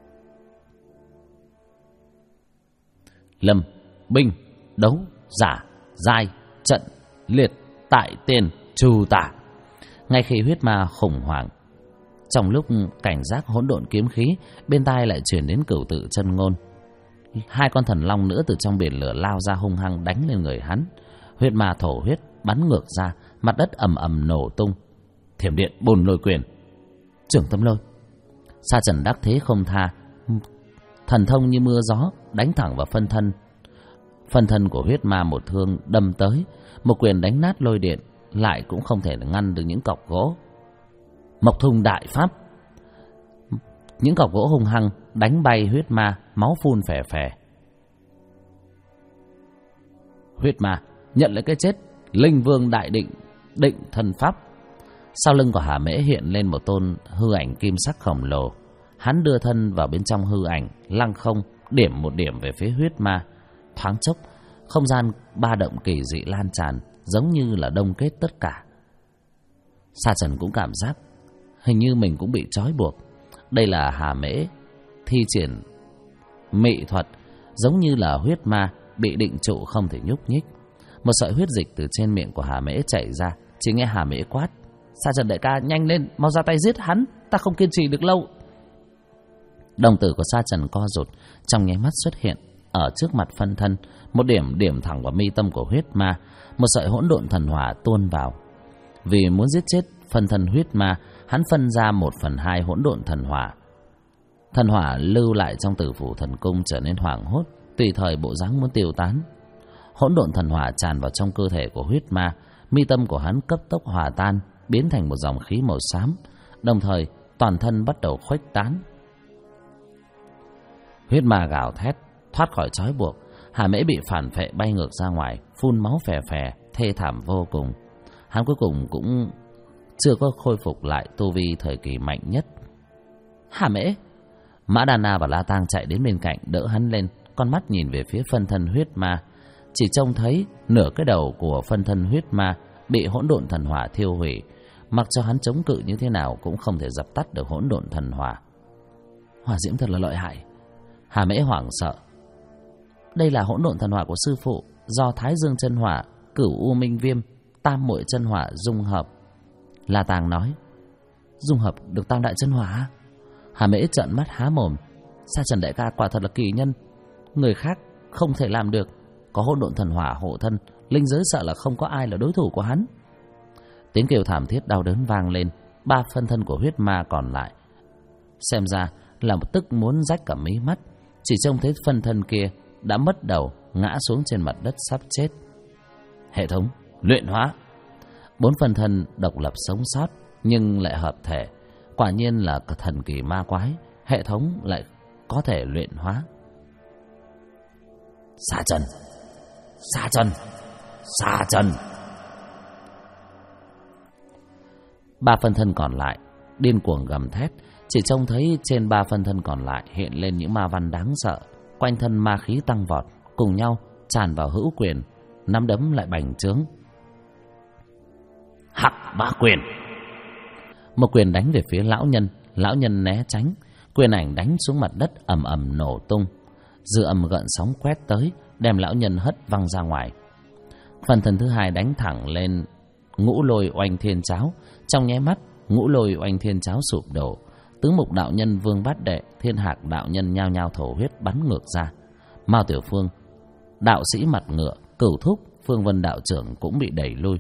Lâm, binh, đấu, giả, giai, trận, liệt, tại tên, trù tả. Ngay khi huyết ma khủng hoảng, trong lúc cảnh giác hỗn độn kiếm khí, bên tai lại truyền đến cửu tự chân ngôn. Hai con thần long nữa từ trong biển lửa lao ra hung hăng đánh lên người hắn. Huyết ma thổ huyết bắn ngược ra, mặt đất ầm ầm nổ tung. Thiểm điện bồn lôi quyền, trưởng tâm lôi. Sa Trần đắc thế không tha, thần thông như mưa gió đánh thẳng vào phân thân. Phân thân của huyết ma một thương đâm tới, một quyền đánh nát lôi điện, lại cũng không thể ngăn được những cọc gỗ. Mộc thung đại pháp. Những cọc gỗ hung hăng đánh bay huyết ma, máu phun phè phè. Huyết ma nhận lấy cái chết. Linh vương đại định, định thần pháp. Sau lưng của Hà Mễ hiện lên một tôn hư ảnh kim sắc khổng lồ. Hắn đưa thân vào bên trong hư ảnh, lăng không điểm một điểm về phía huyết ma. Thoáng chốc, không gian ba động kỳ dị lan tràn, giống như là đông kết tất cả. Sa Trần cũng cảm giác hình như mình cũng bị trói buộc. Đây là Hà Mễ thi triển mị thuật, giống như là huyết ma bị định trụ không thể nhúc nhích. Một sợi huyết dịch từ trên miệng của Hà Mễ chảy ra. Chỉ nghe Hà Mễ quát: Sa Trần đại ca, nhanh lên, mau ra tay giết hắn, ta không kiên trì được lâu. Đồng tử của Sa Trần co rụt, trong nháy mắt xuất hiện ở trước mặt phân thân, một điểm thẳng vào mi tâm của huyết ma. Một sợi hỗn độn thần hỏa tuôn vào. Vì muốn giết chết phân thân huyết ma, hắn phân ra 1/2 hỗn độn thần hỏa. Thần hỏa lưu lại trong Tử Phủ Thần Cung, trở nên hoảng hốt, tùy thời bộ dáng muốn tiêu tán. Hỗn độn thần hỏa tràn vào trong cơ thể của huyết ma, mi tâm của hắn cấp tốc hòa tan, biến thành một dòng khí màu xám, đồng thời toàn thân bắt đầu khuếch tán. Huyết ma gào thét, thoát khỏi trói buộc. Hà Mễ bị phản phệ bay ngược ra ngoài, phun máu phè phè, thê thảm vô cùng. Hắn cuối cùng cũng chưa có khôi phục lại tu vi thời kỳ mạnh nhất. Hà Mễ! Mã Đa Na và La Tang chạy đến bên cạnh đỡ hắn lên, con mắt nhìn về phía phân thân huyết ma. Chỉ trông thấy nửa cái đầu của phân thân huyết ma bị hỗn độn thần hỏa thiêu hủy, mặc cho hắn chống cự như thế nào cũng không thể dập tắt được hỗn độn thần hỏa. Hỏa diễm thật là lợi hại. Hà Mễ hoảng sợ. Đây là hỗn độn thần hỏa của sư phụ, do Thái Dương chân hỏa, Cửu U Minh Viêm, Tam Muội chân hỏa dung hợp. La Tang nói: Dung hợp được Tam Đại chân hỏa? Hà Mễ trợn mắt há mồm. Sa Trần đại ca quả thật là kỳ nhân, người khác không thể làm được. Có hỗn độn thần hỏa hộ thân, linh giới sợ là không có ai là đối thủ của hắn. Tiếng kêu thảm thiết đau đớn vang lên. 3 phân thân của huyết ma còn lại xem ra là một tức muốn rách cả mí mắt. Chỉ trông thấy phân thân kia đã mất đầu, ngã xuống trên mặt đất sắp chết. Hệ thống luyện hóa. 4 phân thân độc lập sống sót nhưng lại hợp thể, quả nhiên là thần kỳ ma quái. Hệ thống lại có thể luyện hóa. Sa Trần, Sa Trần, Sa Trần. 3 phân thân còn lại điên cuồng gầm thét. Chỉ trông thấy trên 3 phân thân còn lại hiện lên những ma văn đáng sợ, quanh thân ma khí tăng vọt, cùng nhau tràn vào hữu quyền, nắm đấm lại bành trướng. Hắc Bá Quyền. Một quyền đánh về phía lão nhân né tránh, quyền ảnh đánh xuống mặt đất ầm ầm nổ tung. Dư âm gợn sóng quét tới, đem lão nhân hất văng ra ngoài. Phần thân thứ 2 đánh thẳng lên Ngũ Lôi Oanh Thiên Cháo. Trong nháy mắt, Ngũ Lôi Oanh Thiên Cháo sụp đổ. Tứ Mục đạo nhân, Vương Bát Đệ, Thiên Hạc đạo nhân nhao nhao thổ huyết bắn ngược ra. Mao Tiểu Phương, đạo sĩ mặt ngựa, Cửu Thúc, Phương Vân đạo trưởng cũng bị đẩy lui.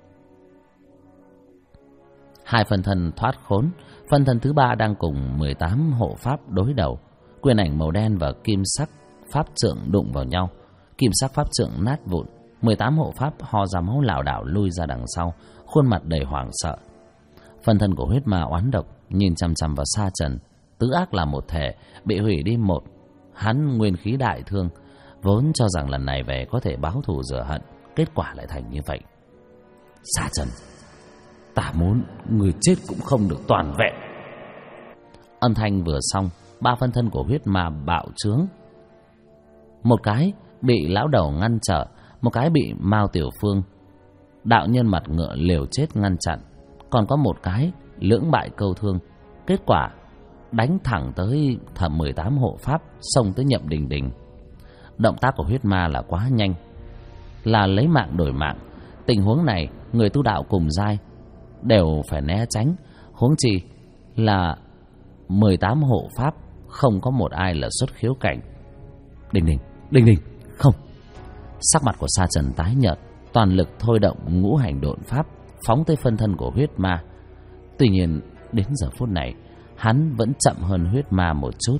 2 phân thân thoát khốn. Phân thân thứ 3 đang cùng 18 hộ pháp đối đầu. Quyền ảnh màu đen và kim sắc pháp trượng đụng vào nhau. Kim sắc pháp trượng nát vụn. 18 hộ pháp ho ra máu lảo đảo lui ra đằng sau, khuôn mặt đầy hoảng sợ. Phân thân của huyết ma oán độc nhìn chằm chằm vào Sa Trần. Tứ ác là một thể, bị hủy đi một. Hắn nguyên khí đại thương, vốn cho rằng lần này về có thể báo thù rửa hận, kết quả lại thành như vậy. Sa Trần, ta muốn người chết cũng không được toàn vẹn. Âm thanh vừa xong, 3 phân thân của huyết ma bạo trướng. Một cái bị lão đầu ngăn trở, một cái bị Mao Tiểu Phương đạo nhân mặt ngựa liều chết ngăn chặn, còn có một cái lưỡng bại câu thương. Kết quả đánh thẳng tới thẩm 18 hộ pháp, xông tới Nhậm Đình Đình. Động tác của huyết ma là quá nhanh, là lấy mạng đổi mạng. Tình huống này người tu đạo cùng giai đều phải né tránh, huống chi là 18 hộ pháp không có một ai là xuất khiếu cảnh. Đình Đình, không. Sắc mặt của Sa Trần tái nhợt, toàn lực thôi động ngũ hành độn pháp phóng tới phân thân của huyết ma. Tuy nhiên đến giờ phút này hắn vẫn chậm hơn huyết ma một chút.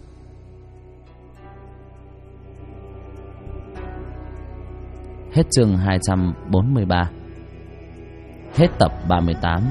Hết chương 243. Hết tập 38.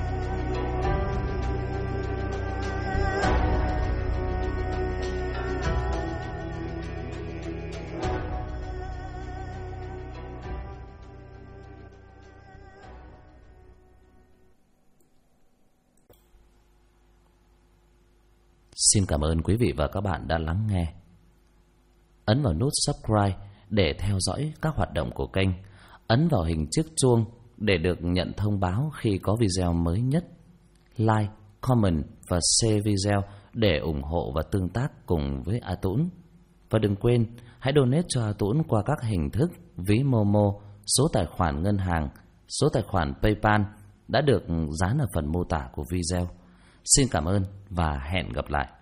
Xin cảm ơn quý vị và các bạn đã lắng nghe. Ấn vào nút subscribe để theo dõi các hoạt động của kênh. Ấn vào hình chiếc chuông để được nhận thông báo khi có video mới nhất. Like, comment và share video để ủng hộ và tương tác cùng với A Tũng. Và đừng quên, hãy donate cho A Tũng qua các hình thức ví Momo, số tài khoản ngân hàng, số tài khoản PayPal đã được dán ở phần mô tả của video. Xin cảm ơn và hẹn gặp lại.